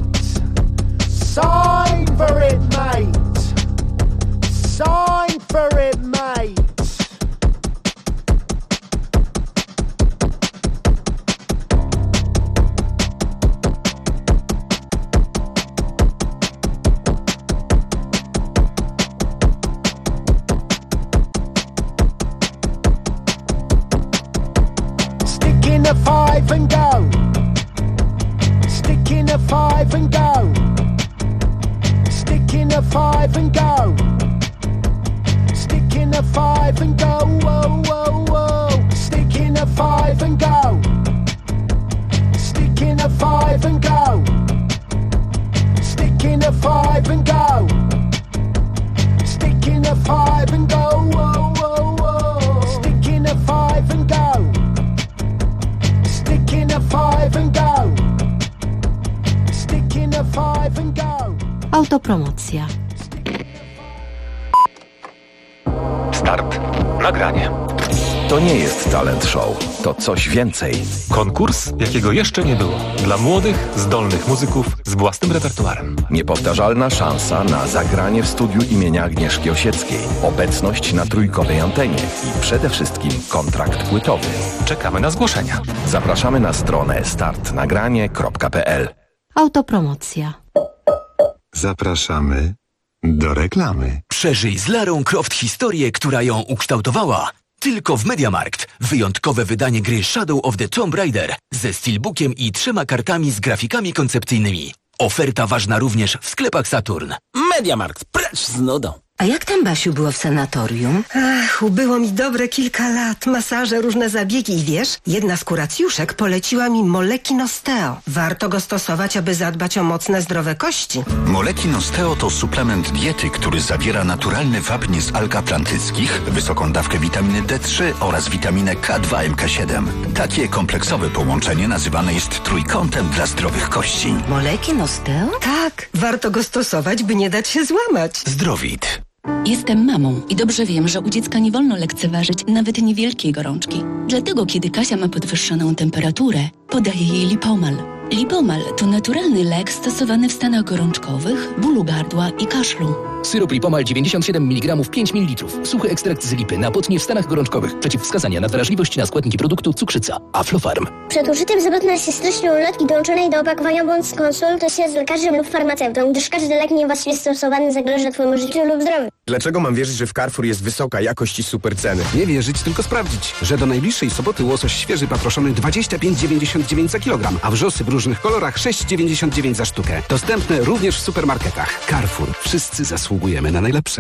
Sign for it, mate. Sign for it, mate. Stick in a 5 and go. Stick in a 5 and go. Stick in a 5 and go. Stick in a 5 and go. Whoa, whoa, whoa. Stick in a 5 and go. Stick in a 5 and go. Stick in a 5 and go. Stick in a 5 and go. Whoa, whoa, whoa. Stick in a 5 and go. Stick in a 5 and go. Stick in a 5 and go. Autopromocja. Start. Nagranie. To nie jest talent show. To coś więcej. Konkurs, jakiego jeszcze nie było. Dla młodych, zdolnych muzyków z własnym repertuarem. Niepowtarzalna szansa na zagranie w studiu imienia Agnieszki Osieckiej. Obecność na trójkowej antenie i przede wszystkim kontrakt płytowy. Czekamy na zgłoszenia. Zapraszamy na stronę startnagranie.pl. Autopromocja. Zapraszamy do reklamy. Przeżyj z Larą Croft historię, która ją ukształtowała. Tylko w MediaMarkt. Wyjątkowe wydanie gry Shadow of the Tomb Raider ze steelbookiem i 3 kartami z grafikami koncepcyjnymi. Oferta ważna również w sklepach Saturn. MediaMarkt, precz z nudą. A jak tam, Basiu, było w sanatorium? Ach, ubyło mi dobre kilka lat. Masaże, różne zabiegi i wiesz, jedna z kuracjuszek poleciła mi Molekin Osteo. Warto go stosować, aby zadbać o mocne, zdrowe kości. Molekin Osteo to suplement diety, który zawiera naturalny wapń z alg atlantyckich, wysoką dawkę witaminy D3 oraz witaminę K2 MK7. Takie kompleksowe połączenie nazywane jest trójkątem dla zdrowych kości. Molekin Osteo? Tak, warto go stosować, by nie dać się złamać. Zdrowit. Jestem mamą i dobrze wiem, że u dziecka nie wolno lekceważyć nawet niewielkiej gorączki. Dlatego, kiedy Kasia ma podwyższoną temperaturę, podaję jej Lipomal. Lipomal to naturalny lek stosowany w stanach gorączkowych, bólu gardła i kaszlu. Syrop Lipomal 97 mg 5 ml. Suchy ekstrakt z lipy na potnie w stanach gorączkowych. Przeciwwskazania na wrażliwość na składniki produktu cukrzyca. Aflofarm. Przed użyciem zwrotna się styczną ulotki dołączonej do opakowania bądź skonsultuj się z lekarzem lub farmaceutą, gdyż każdy lek niewłaściwie stosowany zagraża Twojemu życiu lub zdrowiu. Dlaczego mam wierzyć, że w Carrefour jest wysoka jakość i super ceny? Nie wierzyć, tylko sprawdzić, że do najbliższej soboty łosoś świeży patroszony 25,99 za kilogram, a wrzosy w różnych kolorach 6,99 za sztukę. Dostępne również w supermarketach. Carrefour. Wszyscy zasługujemy na najlepsze.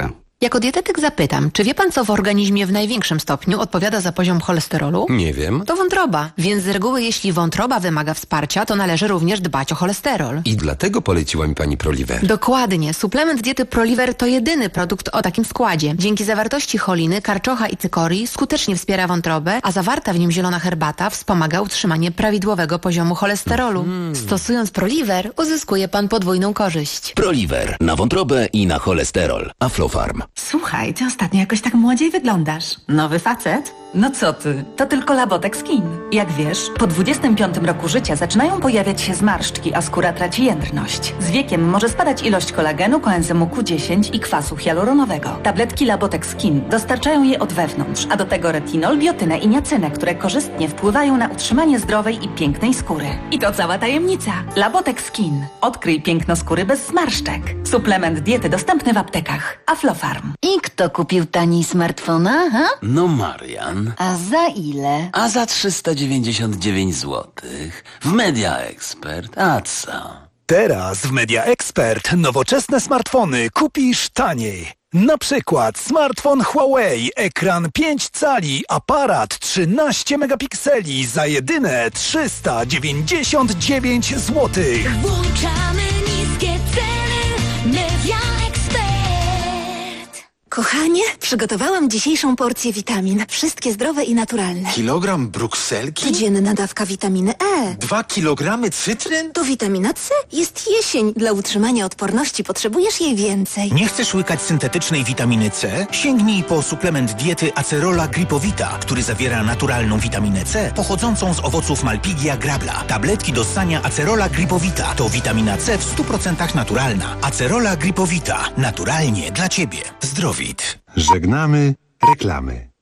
Jako dietetyk zapytam, czy wie pan, co w organizmie w największym stopniu odpowiada za poziom cholesterolu? Nie wiem. To wątroba. Więc z reguły, jeśli wątroba wymaga wsparcia, to należy również dbać o cholesterol. I dlatego poleciła mi pani Proliver. Dokładnie. Suplement diety Proliver to jedyny produkt o takim składzie. Dzięki zawartości choliny, karczocha i cykorii skutecznie wspiera wątrobę, a zawarta w nim zielona herbata wspomaga utrzymanie prawidłowego poziomu cholesterolu. Stosując Proliver, uzyskuje pan podwójną korzyść. Proliver. Na wątrobę i na cholesterol. Aflofarm. Słuchaj, ty ostatnio jakoś tak młodziej wyglądasz. Nowy facet? No co ty, to tylko Labotex Skin. Jak wiesz, po 25 roku życia zaczynają pojawiać się zmarszczki, a skóra traci jędrność. Z wiekiem może spadać ilość kolagenu, koenzymu Q10 i kwasu hialuronowego. Tabletki Labotex Skin dostarczają je od wewnątrz, a do tego retinol, biotynę i niacynę, które korzystnie wpływają na utrzymanie zdrowej i pięknej skóry. I to cała tajemnica. Labotex Skin. Odkryj piękno skóry bez zmarszczek. Suplement diety dostępny w aptekach. Aflofarm. I kto kupił taniej smartfona, ha? No Marian. A za ile? A za 399 zł. W Media Expert. A co? Teraz w Media Expert nowoczesne smartfony kupisz taniej. Na przykład smartfon Huawei, ekran 5 cali, aparat 13 megapikseli za jedyne 399 zł. Włączamy niskie ceny. Media Expert. Kochanie, przygotowałam dzisiejszą porcję witamin. Wszystkie zdrowe i naturalne. Kilogram brukselki? Codzienna dawka witaminy E. 2 kilogramy cytryn? To witamina C. Jest jesień. Dla utrzymania odporności potrzebujesz jej więcej. Nie chcesz łykać syntetycznej witaminy C? Sięgnij po suplement diety Acerola Gripowita, który zawiera naturalną witaminę C pochodzącą z owoców Malpighia grabla. Tabletki do ssania Acerola Gripowita to witamina C w 100% naturalna. Acerola Gripowita. Naturalnie dla Ciebie. Zdrowit. Żegnamy reklamy.